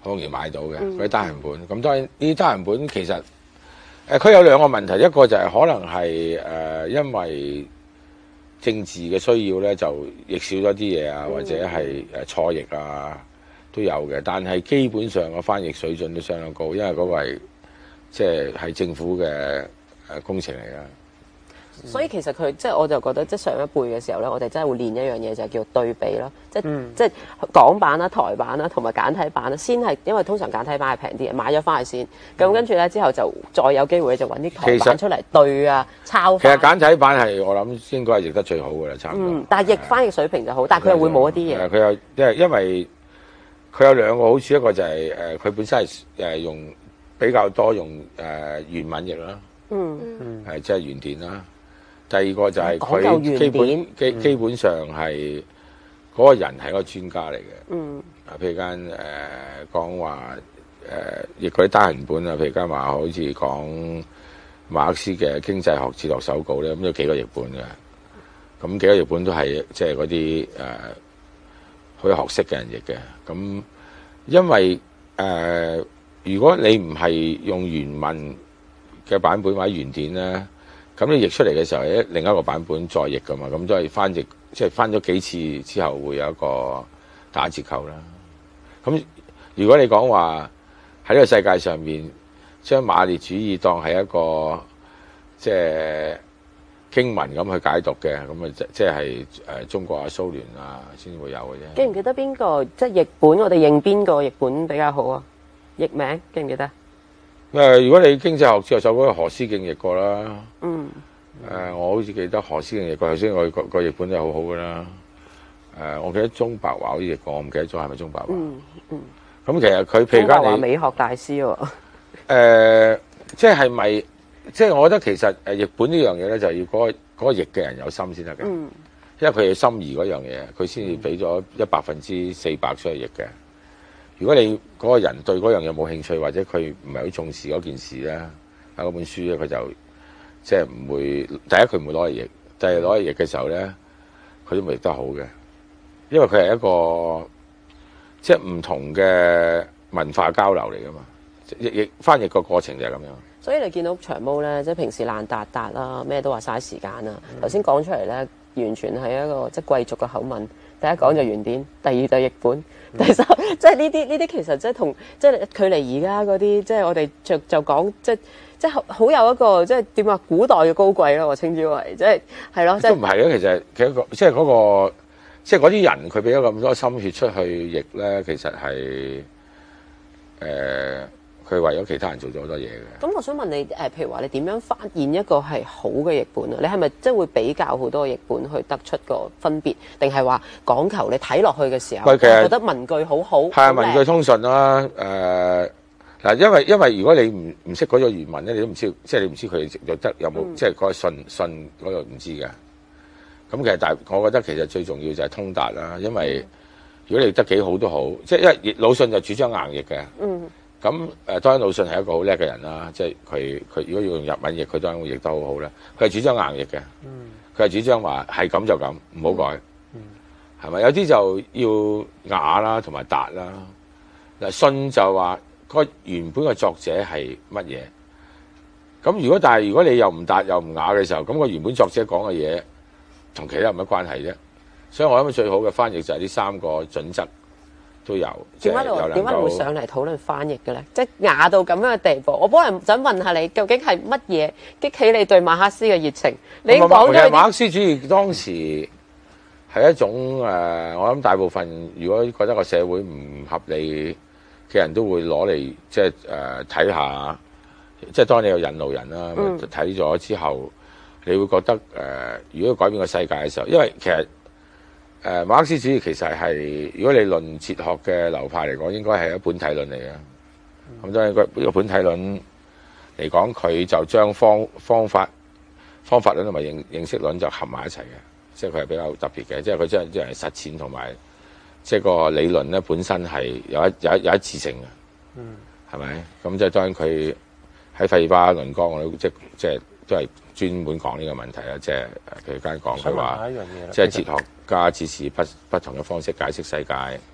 好容易買到嘅嗰啲單行本。咁當然呢啲單行本其實誒佢有兩個問題，一個就係可能係誒、呃、因為政治嘅需要咧，就譯少咗啲嘢啊，或者係誒錯譯啊都有嘅。但係基本上個翻譯水準都相當高，因為嗰個係即係係政府嘅誒工程嚟㗎。 所以其實佢即係我就覺得，即係上一輩嘅時候咧，我哋真係會練一樣嘢，就係叫對比咯。即係、嗯、即係港版啦、台版啦，同埋簡體版啦，先係因為通常簡體版係平啲嘅，買咗翻去先。咁跟住咧之後就再有機會就揾啲台版出嚟對啊，抄翻。 其實簡體版係我諗應該係譯得最好嘅啦，差唔多。 嗯，但係譯翻譯水平就好，但係佢又會冇一啲嘢。 佢有因為因為佢有兩個好處，一個就係誒佢本身係誒用比較多用誒、呃、原文譯啦， 嗯， 係即係原典啦。第二個就係佢基本基、嗯、基本上係嗰個人係一個專家嚟嘅。嗯，啊，譬如間誒講話誒，譯嗰啲單行本啊，譬如間話好似講馬克思嘅經濟學哲學手稿咧，咁有幾個譯本嘅。咁幾個譯本都係即係嗰啲誒好有學識嘅人譯嘅。咁因為誒、呃，如果你唔係用原文嘅版本或者原典咧。咁你譯出嚟嘅時候，係另一個版本再譯噶嘛，咁都係翻譯，即係翻咗幾次之後會有一個打折扣啦。咁如果你講話喺呢個世界上面，將馬列主義當係一個即係經文咁去解讀嘅，咁啊即即係誒中國啊、蘇聯啊先會有嘅啫。 記唔記得邊個即係譯本？我哋認邊個譯本比較好啊？譯名記唔記得？ 誒，如果你經濟學哲學手稿，何思敬譯過啦。嗯。誒、呃，我好似記得何思敬譯過，頭先我個個譯本都係好好噶啦。誒、呃，我記得鍾白華好似譯過，我唔記得咗係咪鍾白華。嗯嗯。咁其實佢譬如間你美學大師喎、哦。誒、 呃，即係咪？即係我覺得其實誒譯本呢樣嘢咧，就係要嗰、那個嗰、那個譯嘅人有心先得嘅。嗯。因為佢係心儀嗰樣嘢，佢先至俾咗一百分之四百出去譯嘅。如果你嗰個人對嗰樣嘢冇興趣，或者佢唔係好重視嗰件事咧，喺嗰本書咧，佢就即係唔會。第一佢唔會攞嚟譯，第二攞嚟譯嘅時候咧，佢都未譯得好嘅，因為佢係一個即係唔同嘅文化交流嚟噶嘛。譯譯翻譯個過程就係咁樣。 所以你見到長毛咧，即係平時爛達達啦，咩都話嘥時間啦。頭先講出嚟咧，完全係一個即係貴族嘅口吻。第一講就原典，第二就譯本，第三即係呢啲呢啲其實即係同即係距離而家嗰啲，即係我哋就就講即係即係好有一個即係點話古代嘅高貴咯，我稱之為即係係咯，即係都唔係嘅。其實其實個即係嗰個即係嗰啲人，佢俾咗咁多心血出去譯咧，其實係誒佢為咗其他人做咗好多嘢嘅。 咁我想問你誒，譬如話你點樣發現一個係好嘅譯本啊？你係咪即係會比較好多譯本去得出個分別，定係話講求你睇落去嘅時候，我覺得文句好好？係啊， 文句通順啦。誒、呃、嗱，因為因為如果你唔唔識嗰個原文咧，你都唔知，即係你唔知佢有得有冇，嗯、即係嗰個信信嗰度唔知嘅。咁其實但係我覺得其實最重要就係通達啦，因為如果你得幾好都好，即係因為魯迅就主張硬譯嘅。嗯。咁誒，當然魯迅係一個好叻嘅人啦，即係佢佢如果要用日文譯，佢當然會譯得好好啦。佢係主張硬譯嘅，佢係主張話係咁就咁，唔好改，係咪？有啲就要雅啦，同埋達啦。嗱，信就話個原本嘅作者係乜嘢？咁如果但係如果你又唔達又唔雅嘅時候，咁個原本作者講嘅嘢同其他有乜關係啫？所以我諗最好嘅翻譯就係呢三個準則。都有， 點解你點解會上嚟討論翻譯嘅咧？即係雅到咁樣嘅地步，我幫人想問下你，究竟係乜嘢激起你對馬克思嘅熱情？你講咗啲馬克思主義當時係一種誒、呃，我諗大部分如果覺得個社會唔合理嘅人都會攞嚟即係誒睇下，即係當你有引路人啦，睇咗、嗯、之後，你會覺得誒、呃，如果改變個世界嘅時候，因為其實。誒、呃、馬克思主義其實係，如果你論哲學嘅流派嚟講，應該係一本體論嚟嘅。咁當然個呢個本體論嚟講，佢就將方方法方法論同埋認認識論就合埋一齊嘅，即係佢係比較特別嘅，即係佢真係即係實踐同埋即係個理論咧本身係有一有一有一致性嘅。嗯，係咪？咁即係當然佢喺費爾巴論綱，我都即即係都係專門講呢個問題啦。即係佢間講佢話，即係哲學家只是不不同嘅方式解釋世界，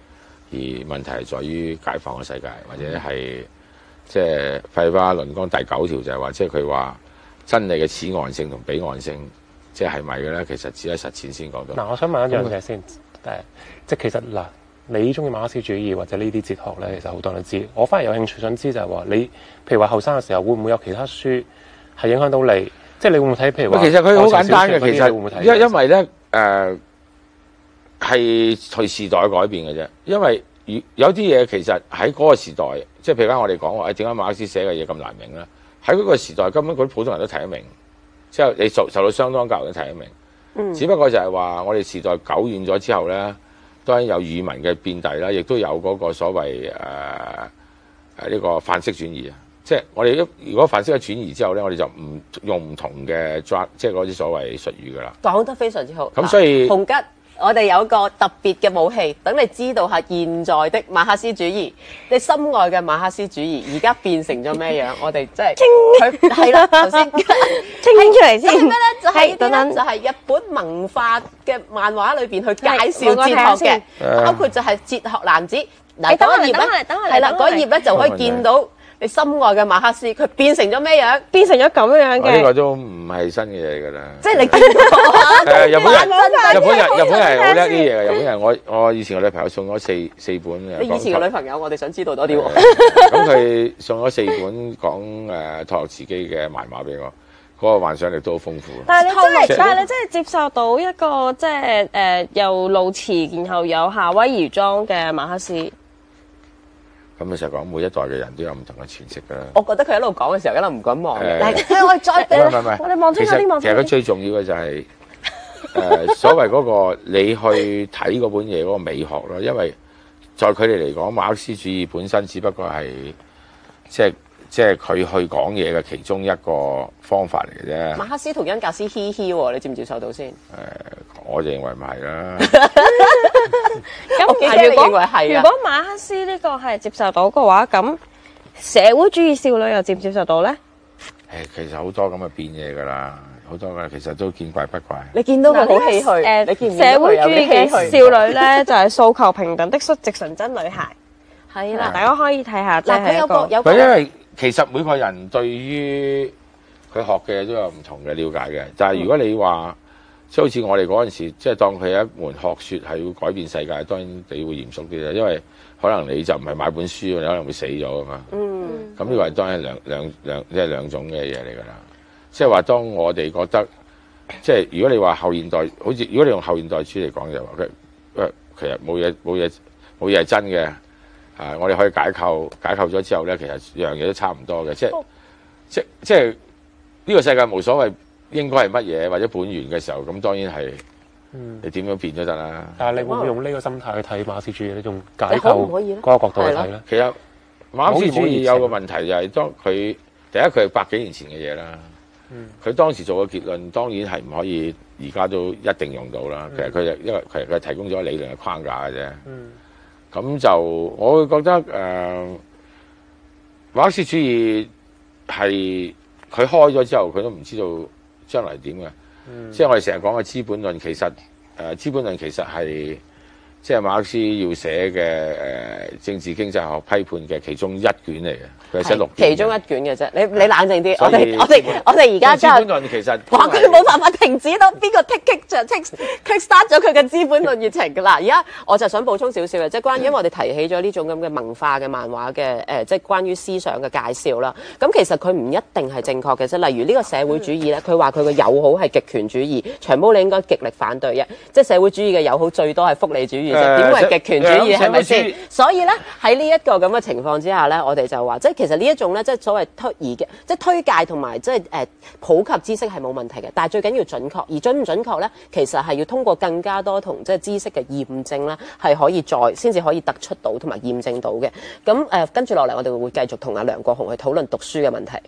而問題係在於解放嘅世界，或者係即係廢話論綱第九條就係話，即係佢話真理嘅此岸性同彼岸性，即係係咪嘅咧？其實只係實踐先講到。 嗱，我想問一樣嘢先，誒，即係其實嗱，你中意馬克思主義或者呢啲哲學咧，其實好多人都知。我反而有興趣想知就係話，你譬如話後生嘅時候，會唔會有其他書係影響到你？即係你會唔會睇？譬如話， 其實佢好簡單嘅，其實會會睇因因為咧誒係隨時代改變嘅啫。因為有啲嘢其實喺嗰個時代，即係譬如講我哋講話，誒點解馬克思寫嘅嘢咁難明咧？喺嗰個時代根本嗰啲普通人都睇得明，即係你受受到相當教育都睇得明。嗯，只不過就係話我哋時代久遠咗之後咧，當然有語文嘅變遞啦，亦都有嗰個所謂誒誒呢個範式轉移啊。即係我哋一如果範式嘅轉移之後咧，我哋就唔用唔同嘅即係嗰啲所謂術語噶啦。 講得非常之好。 咁所以洪吉。我哋有個特別嘅武器，等你知道下現在的馬克思主義，你心愛嘅馬克思主義而家變成咗咩樣？我哋即係佢係啦，頭先清出嚟先。 咩咧？就係等等， 就係日本文化嘅漫畫裏邊去介紹哲學嘅，包括就係哲學男子。嗱，嗰頁咧，係啦，嗰頁咧就可以見到。你心愛嘅馬克思，佢變成咗咩樣？變成咗咁樣嘅。 呢個都唔係新嘅嘢㗎啦。 即係你見到誒日本人，日本人，日本人係好叻啲嘢嘅。日本人，我我以前個女朋友送咗四四本嘅。 你以前嘅女朋友，我哋想知道多啲喎。 咁佢送咗四本講誒托洛茨基嘅漫畫俾我，嗰個幻想力都好豐富。 但係你真係，但係你真係接受到一個即係誒由露臍，然後有夏威夷裝嘅馬克思。 咁其實講每一代嘅人都有唔同嘅詮釋㗎啦。 我覺得佢一路講嘅時候一路唔敢望嘅。 誒，我哋再俾我哋望清楚啲望。 其實佢最重要嘅就係誒所謂嗰個你去睇嗰本嘢嗰個美學咯，因為在佢哋嚟講，馬克思主義本身只不過係即係即係佢去講嘢嘅其中一個方法嚟嘅啫。 馬克思同恩格斯嘻嘻喎，你接唔接受到先？誒、 呃，我就認為唔係啦。 咁如果如果馬克思呢個係接受到嘅話，咁社會主義少女又接唔接受到咧？ 誒，其實好多咁嘅變嘢㗎啦，好多㗎，其實都見怪不怪。 你見到佢好唏噓，誒，你見唔見到佢有啲唏噓？社會主義嘅少女咧，就係訴求平等的率直純真女孩。係啦，大家可以睇下。嗱，佢有個有個。 因為其實每個人對於佢學嘅都有唔同嘅了解嘅，但係如果你話，即係好似我哋嗰陣時，即係當佢係一門學説係要改變世界，當然你會嚴肅啲啦，因為可能你就唔係買本書，你可能會死咗啊嘛。嗯。咁呢個係當然兩兩兩即係兩種嘅嘢嚟㗎啦。即係話當我哋覺得，即係如果你話後現代，好似如果你用後現代書嚟講就話佢，誒其實冇嘢冇嘢冇嘢係真嘅。啊！我哋可以解構解構咗之後咧，其實樣嘢都差唔多嘅，即係、oh. 即即係呢、這個世界無所謂應該係乜嘢或者本源嘅時候，咁當然係、嗯、你點樣變都得啦。 但係你會唔會用呢個心態去睇馬克思主義呢種解構嗰個角度去睇咧？ 其實馬克思主義有個問題就係當佢第一佢係百幾年前嘅嘢啦，佢、嗯、當時做嘅結論當然係唔可以而家都一定用到啦。嗯、其實佢因為其實佢提供咗理論嘅框架嘅啫。嗯咁就我會覺得誒、呃，馬克思主義係佢開咗之後，佢都唔知道將來點嘅。嗯、即係我哋成日講嘅資本論，其實誒、呃、資本論其實係即係馬克思要寫嘅誒、呃、政治經濟學批判嘅其中一卷嚟嘅。佢寫六其中一卷嘅啫，你你冷靜啲。我哋我哋我哋而家真係資本論其實話佢冇辦法停止到邊個 kick kick 就 kick kick start 咗佢嘅資本論熱情㗎啦。而家我就想補充少少嘅，即係關於因為我哋提起咗呢種咁嘅文化嘅漫畫嘅誒，即係關於思想嘅介紹啦。咁其實佢唔一定係正確嘅啫。例如呢個社會主義咧，佢話佢嘅友好係極權主義，長毛你應該極力反對嘅。即係社會主義嘅友好最多係福利主義啫，點會係極權主義係咪先？所以咧喺呢一個咁嘅情況之下咧，我哋就話即係。其實呢一種咧，即係所謂推而嘅，即係推介同埋即係誒普及知識係冇問題嘅，但係最緊要準確。而準唔準確咧，其實係要通過更加多同即係知識嘅驗證咧，係可以再先至可以突出到同埋驗證到嘅。咁誒跟住落嚟，我哋會繼續同阿梁國雄去討論讀書嘅問題。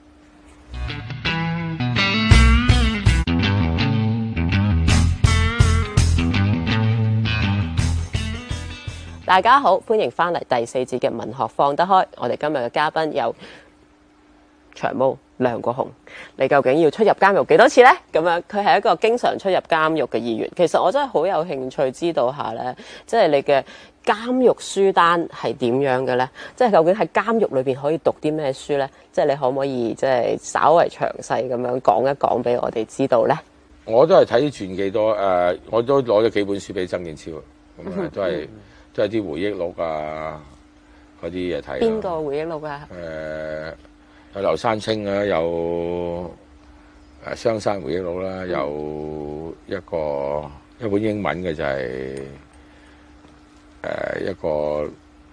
大家好，歡迎翻嚟第四節嘅文學放得開。我哋今日嘅嘉賓有長毛梁國雄。你究竟要出入監獄幾多次呢？咁樣佢係一個經常出入監獄嘅議員。其實我真係好有興趣知道下呢，即係你嘅監獄書單係點樣嘅咧？即係究竟喺監獄裏邊可以讀啲咩書咧？即係你可唔可以即係稍為詳細咁樣講一講俾我哋知道咧？ 我都係睇傳記多誒、呃，我都攞咗幾本書俾曾健超，咁啊都係都係啲回憶錄啊嗰啲嘢睇。 邊個回憶錄啊？ 誒、呃、有劉山青啊，有誒雙山回憶錄啦，有一個一本英文嘅就係、是、誒、呃、一個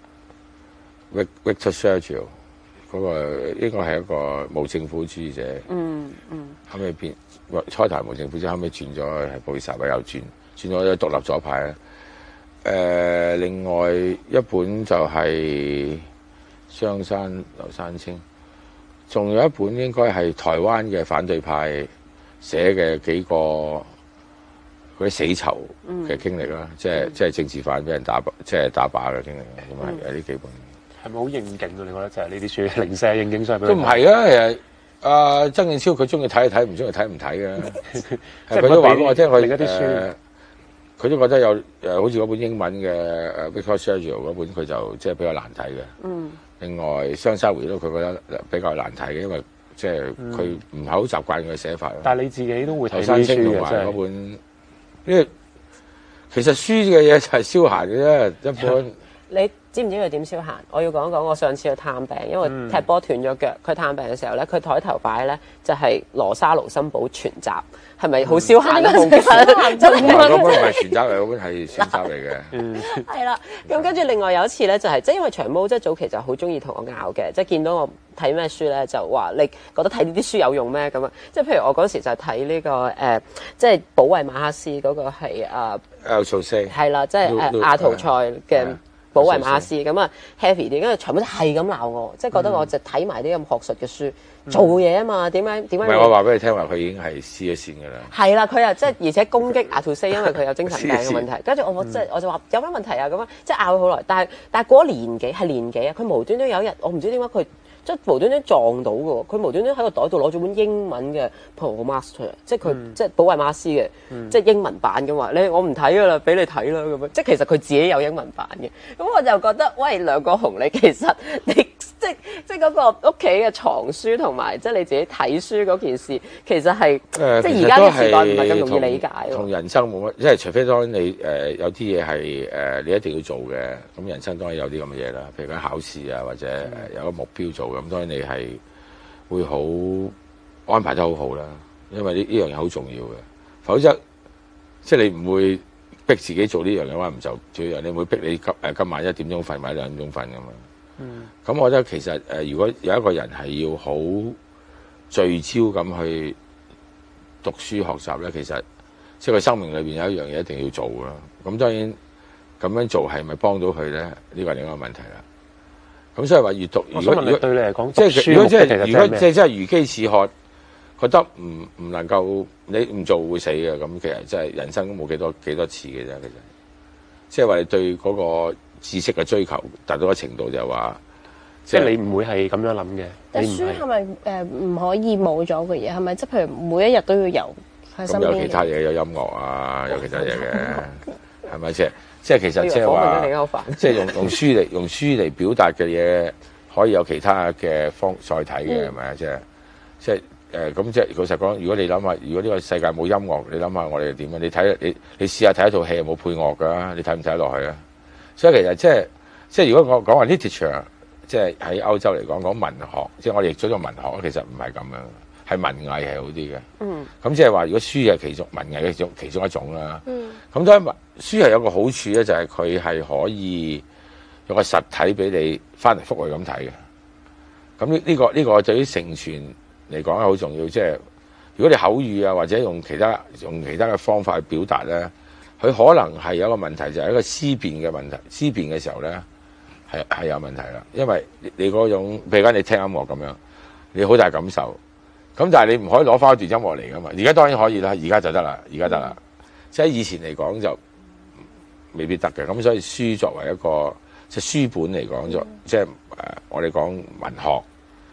Victor Sergio 嗰個應該係一個無政府主義者。嗯嗯。後尾變初頭無政府，之後尾轉咗係布列薩維，又轉轉咗獨立左派啦。誒、呃，另外一本就係雙山劉山青，仲有一本應該係台灣嘅反對派寫嘅幾個嗰啲死囚嘅經歷啦，嗯、即係即係政治犯俾人打即係打靶嘅經歷，咁啊有呢幾本。係咪好應景啊？你覺得就係呢啲書零舍應景上都唔係啊，誒。啊，曾健超佢中意睇就睇，唔中意睇唔睇嘅。係佢都話俾我聽，佢另一啲書，佢、呃、都覺得有誒、呃，好似嗰本英文嘅誒 Victor Sergio 嗰本，佢就即係比較難睇嘅。嗯。另外雙山回憶錄佢覺得比較難睇嘅，因為即係佢唔係好習慣佢嘅寫法。但係你自己都會睇啲書同埋嗰本，因為其實書嘅嘢就係消閒嘅啫，一般。 你知唔知佢點消閒？我要講一講，我上次去探病，因為踢波斷咗腳，佢探病嘅時候咧，佢台頭擺咧就係羅莎盧森堡全集，係咪好消閒咧？冇嘅， 就嗰本唔係全集嚟，嗰本係選集嚟嘅。嗯， 係啦。咁跟住另外有一次咧，就係即係因為長毛即係早期就好中意同我拗嘅，即係見到我睇咩書咧，就話你覺得睇呢啲書有用咩咁啊？即係譬如我嗰時就睇呢個誒，即係保衛馬克思嗰個係啊 Althusser 係啦，即係誒亞圖塞嘅。保衛馬克思咁啊 heavy 啲，跟住全部都係咁鬧我，即係覺得我就睇埋啲咁學術嘅書，嗯、做嘢啊嘛，點解點解？唔係我話俾你聽話，佢已經係黐咗線㗎啦。 係啦，佢又即係而且攻擊亞圖西，因為佢有精神病嘅問題。跟住我即係我就話有咩問題啊咁啊，即係拗咗好耐。但係但係過咗年幾係年幾啊？佢無端端有一日，我唔知點解佢。即係無端端撞到嘅喎，佢無端端喺個袋度攞咗本英文嘅《Pro Master》，即係佢、嗯、即係保衛馬克思嘅，嗯、即係英文版嘅話，你我唔睇㗎啦，俾你睇啦咁樣。即係其實佢自己有英文版嘅，咁我就覺得，喂，梁國雄你其實你即係即係嗰個屋企嘅藏書同埋即係你自己睇書嗰件事，其實係、呃、即係而家嘅時代唔係咁容易理解。 同人生冇乜，即係除非當你誒、呃、有啲嘢係誒你一定要做嘅，咁人生當然有啲咁嘅嘢啦，譬如講考試啊，或者誒有個目標做。咁當然你係會好安排得好好啦，因為呢呢樣嘢好重要嘅。否則即係你唔會逼自己做呢樣嘢，話唔就做樣，你唔會逼你今誒今晚一點鐘瞓，或者兩點鐘瞓㗎嘛。嗯。咁我覺得其實誒、呃，如果有一個人係要好聚焦咁去讀書學習咧，其實即係佢生命裏邊有一樣嘢一定要做啦。咁當然咁樣做係咪幫到佢咧？呢個係另一個問題啦。咁所以話閱讀，如果如果對你嚟講，即係如果即係如果即係即係如飢似渴，覺得唔唔能夠你唔做會死嘅，咁其實真係人生都冇幾多幾多次嘅啫。其實即係話你對嗰個知識嘅追求達到一程度，就係話，即係你唔會係咁樣諗嘅。 但書係咪誒唔可以冇咗嘅嘢？係咪即係譬如每一日都要有喺身邊？咁有其他嘢，有音樂啊，有其他嘢嘅，係咪先？即係其實即係話，即係用用書嚟用書嚟表達嘅嘢，可以有其他嘅方再睇嘅係咪啊？即係即係誒咁即係老實講，如果你諗下，如果呢個世界冇音樂，你諗下我哋點啊？你睇你你試下睇一套戲冇配樂㗎，你睇唔睇得落去啊？所以其實即係即係如果我講話 literature，即係喺歐洲嚟講講文學，即係我哋譯咗做文學，其實唔係咁樣。係文藝係好啲嘅，嗯，咁即係話如果書係其中文藝嘅其中其中一種啦，嗯，咁當然書係有個好處咧，就係佢係可以有個實體俾你翻嚟覆去咁睇嘅。咁呢呢個呢、呢個對於承傳嚟講係好重要，即係如果你口語啊或者用其他用其他嘅方法去表達咧，佢可能係有一個問題，就係一個思辨嘅問題。思辨嘅時候咧係係有問題啦，因為你嗰種譬如講你聽音樂咁樣，你好大感受。咁但係你唔可以攞翻一段音樂嚟噶嘛？而家當然可以啦，而家就得啦，而家得啦。即係以前嚟講就未必得嘅。咁所以書作為一個即係書本嚟講，就即係誒我哋講文學，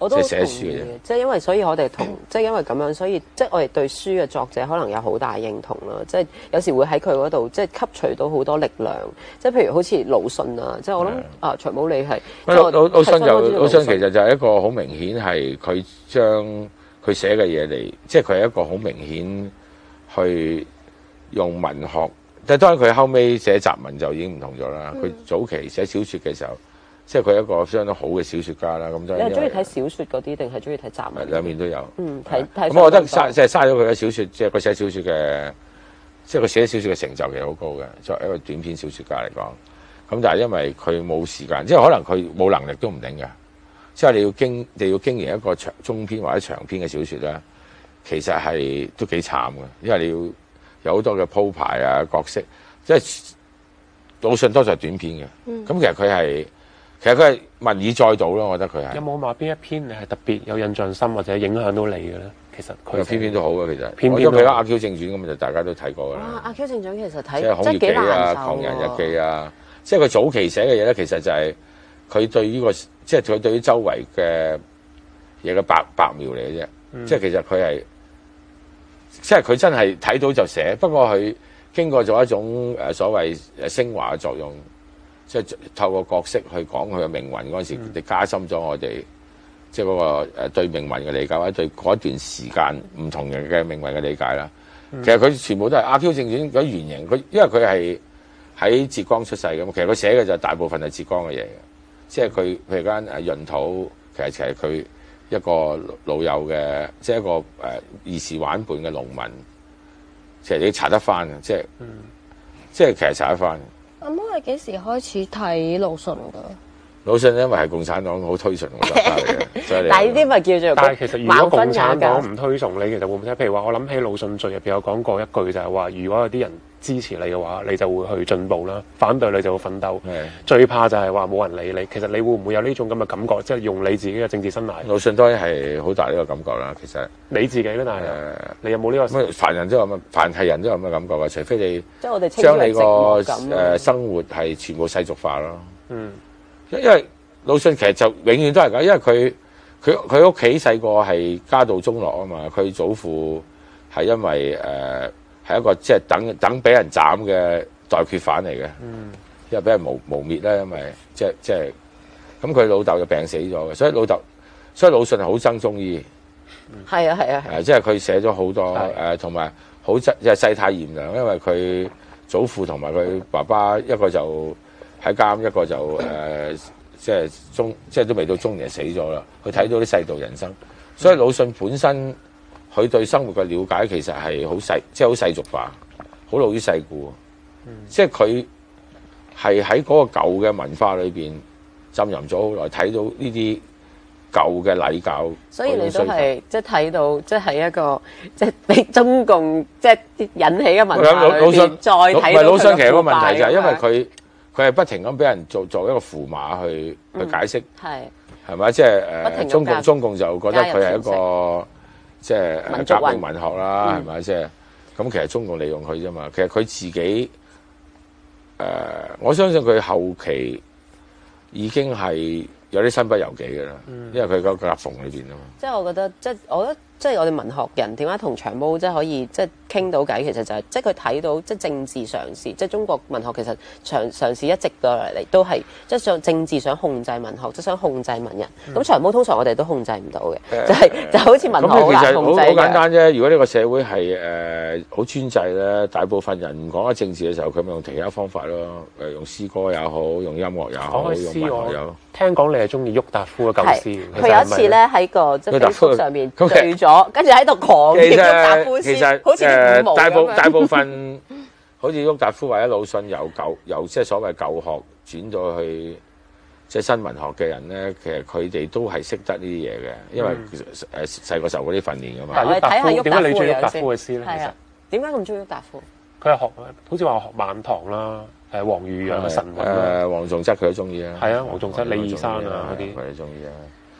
我都即係寫同書嘅啫意嘅，即係因為所以我哋同即係因為咁樣，所以即係我哋對書嘅作者可能有好大認同啦。即係有時會喺佢嗰度即係吸取到好多力量。即係譬如好似魯迅啊，即係我諗啊，長毛你係魯魯魯迅就魯迅魯其實就係一個好明顯係佢將佢寫嘅嘢嚟，即係佢係一個好明顯去用文學。但係當然佢後尾寫雜文就已經唔同咗啦。佢、嗯、早期寫小説嘅時候，即係佢係一個相當好嘅小説家啦。咁你係中意睇小説嗰啲定係中意睇雜文？ 兩面都有。嗯， 睇睇。 咁我覺得嘥即係嘥咗佢嘅小説，即係佢寫小説嘅，即係佢寫小説嘅成就其實好高嘅，作為一個短篇小説家嚟講。咁但係因為佢冇時間，即係可能佢冇能力都唔定嘅。即係你要經你要經營一個長中篇或者長篇嘅小説咧，其實係都幾慘嘅，因為你要有好多嘅鋪排啊、角色，即係魯迅多數係短篇嘅。咁、嗯、其實佢係其實佢係文以載道咯，我覺得佢係。 有冇話邊一篇你係特別有印象深或者影響到你嘅咧？其實佢篇篇都好嘅，其實。 篇篇都好。譬如《阿 Q 正傳》咁就大家都睇過㗎啦。 啊，《阿 Q 正傳》其實睇即係《孔乙己》啊，《狂人日記》啊，即係佢早期寫嘅嘢咧，其實就係佢對呢、這個即係佢對於周圍嘅嘢嘅白白描嚟嘅啫。嗯、即係其實佢係。即係佢真係睇到就寫，不過佢經過咗一種誒所謂誒升華嘅作用，即係透過角色去講佢嘅命運嗰陣時，你、嗯、加深咗我哋即係嗰個誒對命運嘅理解，或者對嗰段時間唔同人嘅命運嘅理解啦。嗯、其實佢全部都係《阿 Q 正傳》嗰原型，佢因為佢係喺浙江出世嘅嘛，其實佢寫嘅就大部分係浙江嘅嘢嘅，即係佢譬如間誒閏土，其實其實佢。一個老友嘅，即係一個誒兒時玩伴嘅農民，其實你查得翻嘅，即係，嗯、即係其實查得翻。 阿媽係幾時開始睇魯迅㗎？ 魯迅因為係共產黨好推崇嘅作家嚟嘅，所以但係呢啲咪叫做但係其實如果共產黨唔推崇你，其實會唔會睇？譬如話，我諗起魯迅序入邊有講過一句就係話，如果有啲人支持你嘅話，你就會去進步啦；反對你就會奮鬥。 係最怕就係話冇人理你。其實你會唔會有呢種咁嘅感覺？即係用你自己嘅政治生涯。 魯迅當然係好大呢個感覺啦。其實你自己咧，但係、呃、你有冇呢、這個？ 凡人都有咁，凡係人都有咁嘅感覺嘅。除非你即係我哋將你個誒生活係全部世俗化咯。嗯，因為魯迅其實就永遠都係咁，因為佢佢佢屋企細個係家道中落啊嘛，佢祖父係因為誒係、呃、一個即係等等俾人斬嘅代決犯嚟嘅，嗯、因為俾人誣誣滅啦，因為即係即係咁佢老豆就病死咗嘅，所以老豆所以魯迅係好憎中醫， 係啊係啊， 誒即係佢寫咗好多誒同埋好即係世態炎涼，因為佢祖父同埋佢爸爸一個就喺監，一個就誒。呃即係中，即係都未到中年死咗啦。佢睇到啲世道人生，所以魯迅本身佢對生活嘅了解其實係好世，即係好世俗化，好老於世故。嗯、即係佢係喺嗰個舊嘅文化裏邊浸淫咗好耐，睇到呢啲舊嘅禮教。 所以你都係即係睇到，即係一個即係俾中共即係引起嘅文化裏邊再睇到。 魯迅其實個問題就係因為佢。佢係不停咁俾人做做一個符碼去、嗯、去解釋，係係咪？即係誒中共中共就覺得佢係一個即係革命文學啦，係咪？即係咁其實中共利用佢啫嘛。其實佢自己誒、呃，我相信佢後期已經係有啲身不由己嘅啦，嗯、因為佢個夾縫裏邊啊嘛。即係我覺得，即係我覺得。即係我哋文學人點解同長毛即係可以即係傾到偈，其實就係、是、即係佢睇到即係政治嘗試，即係中國文學其實嘗嘗試一直過嚟嚟都係即係想政治想控制文學，即係想控制文人。咁、嗯、長毛通常我哋都控制唔到嘅，嗯、就係、是、就好似文學好難控制嘅。 好簡單啫，如果呢個社會係誒好專制咧，大部分人唔講得政治嘅時候，佢咪用其他方法咯，誒用詩歌也好，用音樂也好，用文學也好。 聽講你係中意郁達夫嘅構思， 佢有一次咧喺個即係 Facebook 上面對咗，跟住喺度狂貼郁達夫詩， 其實好似五毛咁樣。 大部大部分好似郁達夫或者魯迅由舊由即係所謂舊學轉咗去即係新文學嘅人咧，其實佢哋都係識得呢啲嘢嘅，因為誒細個受嗰啲訓練噶嘛。 我哋睇下郁達夫點解你中意郁達夫嘅詩咧？其實點解咁中意郁達夫？ 佢係學好似話學晚唐啦。誒黃裕揚嘅神韻誒黃仲則佢都中意啊， 係啊，黃仲則、李爾山啊嗰啲， 佢都中意啊。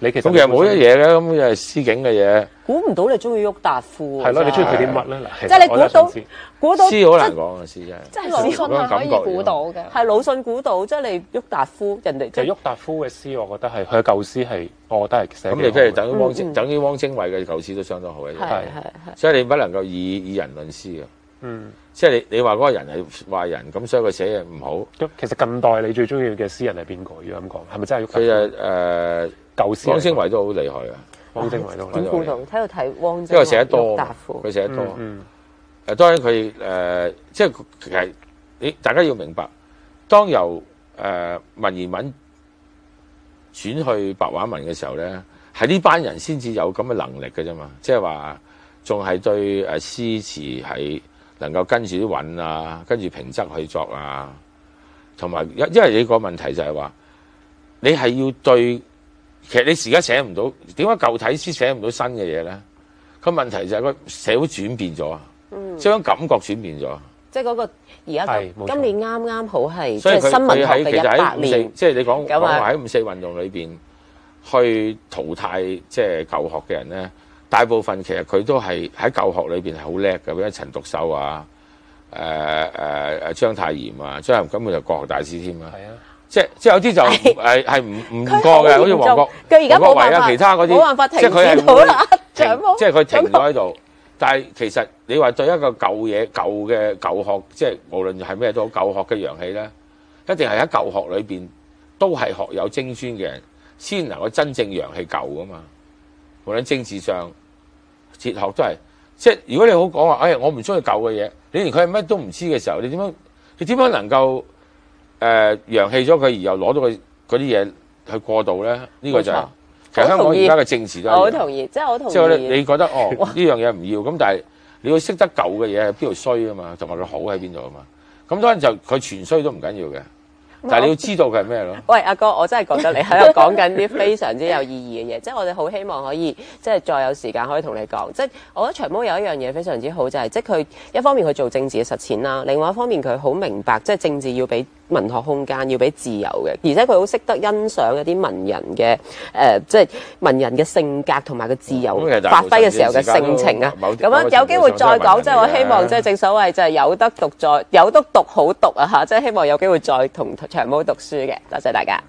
你其實咁其實冇一嘢嘅，咁又係詩境嘅嘢。 估唔到你中意郁達夫喎。 係咯，你中意佢真係啲乜咧？嗱，其實即係你估到我真係想知估到詩好難講啊，詩真係。 即係魯迅係可以估到嘅。 係魯迅估到，即係你郁達夫人哋即係就郁達夫嘅詩，我覺得係佢嘅舊詩係，我覺得係寫咁你譬如等於汪嗯精，等於汪精衛嘅舊詩都相當好嘅。 係係係。 所以你不能夠以以人論詩嘅。 嗯， 即係你你話嗰個人係壞人，咁所以佢寫嘢唔好。 咁其實近代你最中意嘅詩人係邊個？如果咁講，係咪真係郁達夫？ 佢就誒舊詩。 汪精衛都好厲害嘅。 汪精衛都點估到？睇到睇汪精衛因為寫得多郁達夫佢寫得多。 嗯。 誒當然佢誒、呃，即係其實你大家要明白，當由誒、呃、文言文轉去白話文嘅時候咧，係呢班人先至有咁嘅能力嘅啫嘛。即係話仲係對誒詩詞係能夠跟住啲韻啊，跟住平仄去作啊，同埋因因為你個問題就係話，你係要對，其實你而家寫唔到，點解舊體詩寫唔到新嘅嘢咧？個問題就係個社會轉變咗啊。將感覺轉變咗， 即係嗰個而家係冇錯今年啱啱好係即所以佢係新文學佢喺其實嘅一百喺五四， 年。 即係你講講咁啊話喺五四運動裏邊去淘汰即係舊學嘅人咧，大部分其實佢都係喺舊學裏邊係好叻嘅，比如陳獨秀啊、誒誒誒章太炎啊，章太炎根本就國學大師添啊。 係啊。 即係即係有啲就係係唔唔過嘅，好似黃國佢而家黃國維啊， 冇辦法其他嗰啲冇辦法停即係佢係止到啦會停長毛即係佢停咗喺度。但係其實你話對一個舊嘢、舊嘅舊學，即係無論係咩都好，舊學嘅陽氣咧，一定係喺舊學裏邊都係學有精專嘅人，先能夠真正陽氣舊噶嘛。無論政治上、哲學都係，即係如果你好講話，哎，我唔中意舊嘅嘢，你連佢係乜都唔知嘅時候，你點樣你點樣能夠誒、呃、陽氣咗佢，而又攞到佢嗰啲嘢去過渡咧？呢、呢個就係、是。其實香港而家嘅政治都係， 我好同意，即係我同意。 即係你你覺得哦呢樣嘢唔要，咁但係你要識得舊嘅嘢喺邊度衰啊嘛，同埋佢好喺邊度啊嘛。咁當然就佢全衰都唔緊要嘅，但係你要知道佢係咩咯。 喂，阿哥，我真係覺得你喺度講緊啲非常之有意義嘅嘢，即係我哋好希望可以即係再有時間可以同你講。即係我覺得長毛有一樣嘢非常之好，就係、是、即係佢一方面佢做政治嘅實踐啦，另外一方面佢好明白即係政治要俾文學空間，要俾自由嘅，而且佢好識得欣賞一啲文人嘅誒、呃，即係文人嘅性格同埋個自由發揮嘅時候嘅性情啊。咁樣有機會再講，即係我希望即係正所謂就係有得讀再有得讀好讀啊嚇！即係希望有機會再同長毛讀書嘅，多謝大家。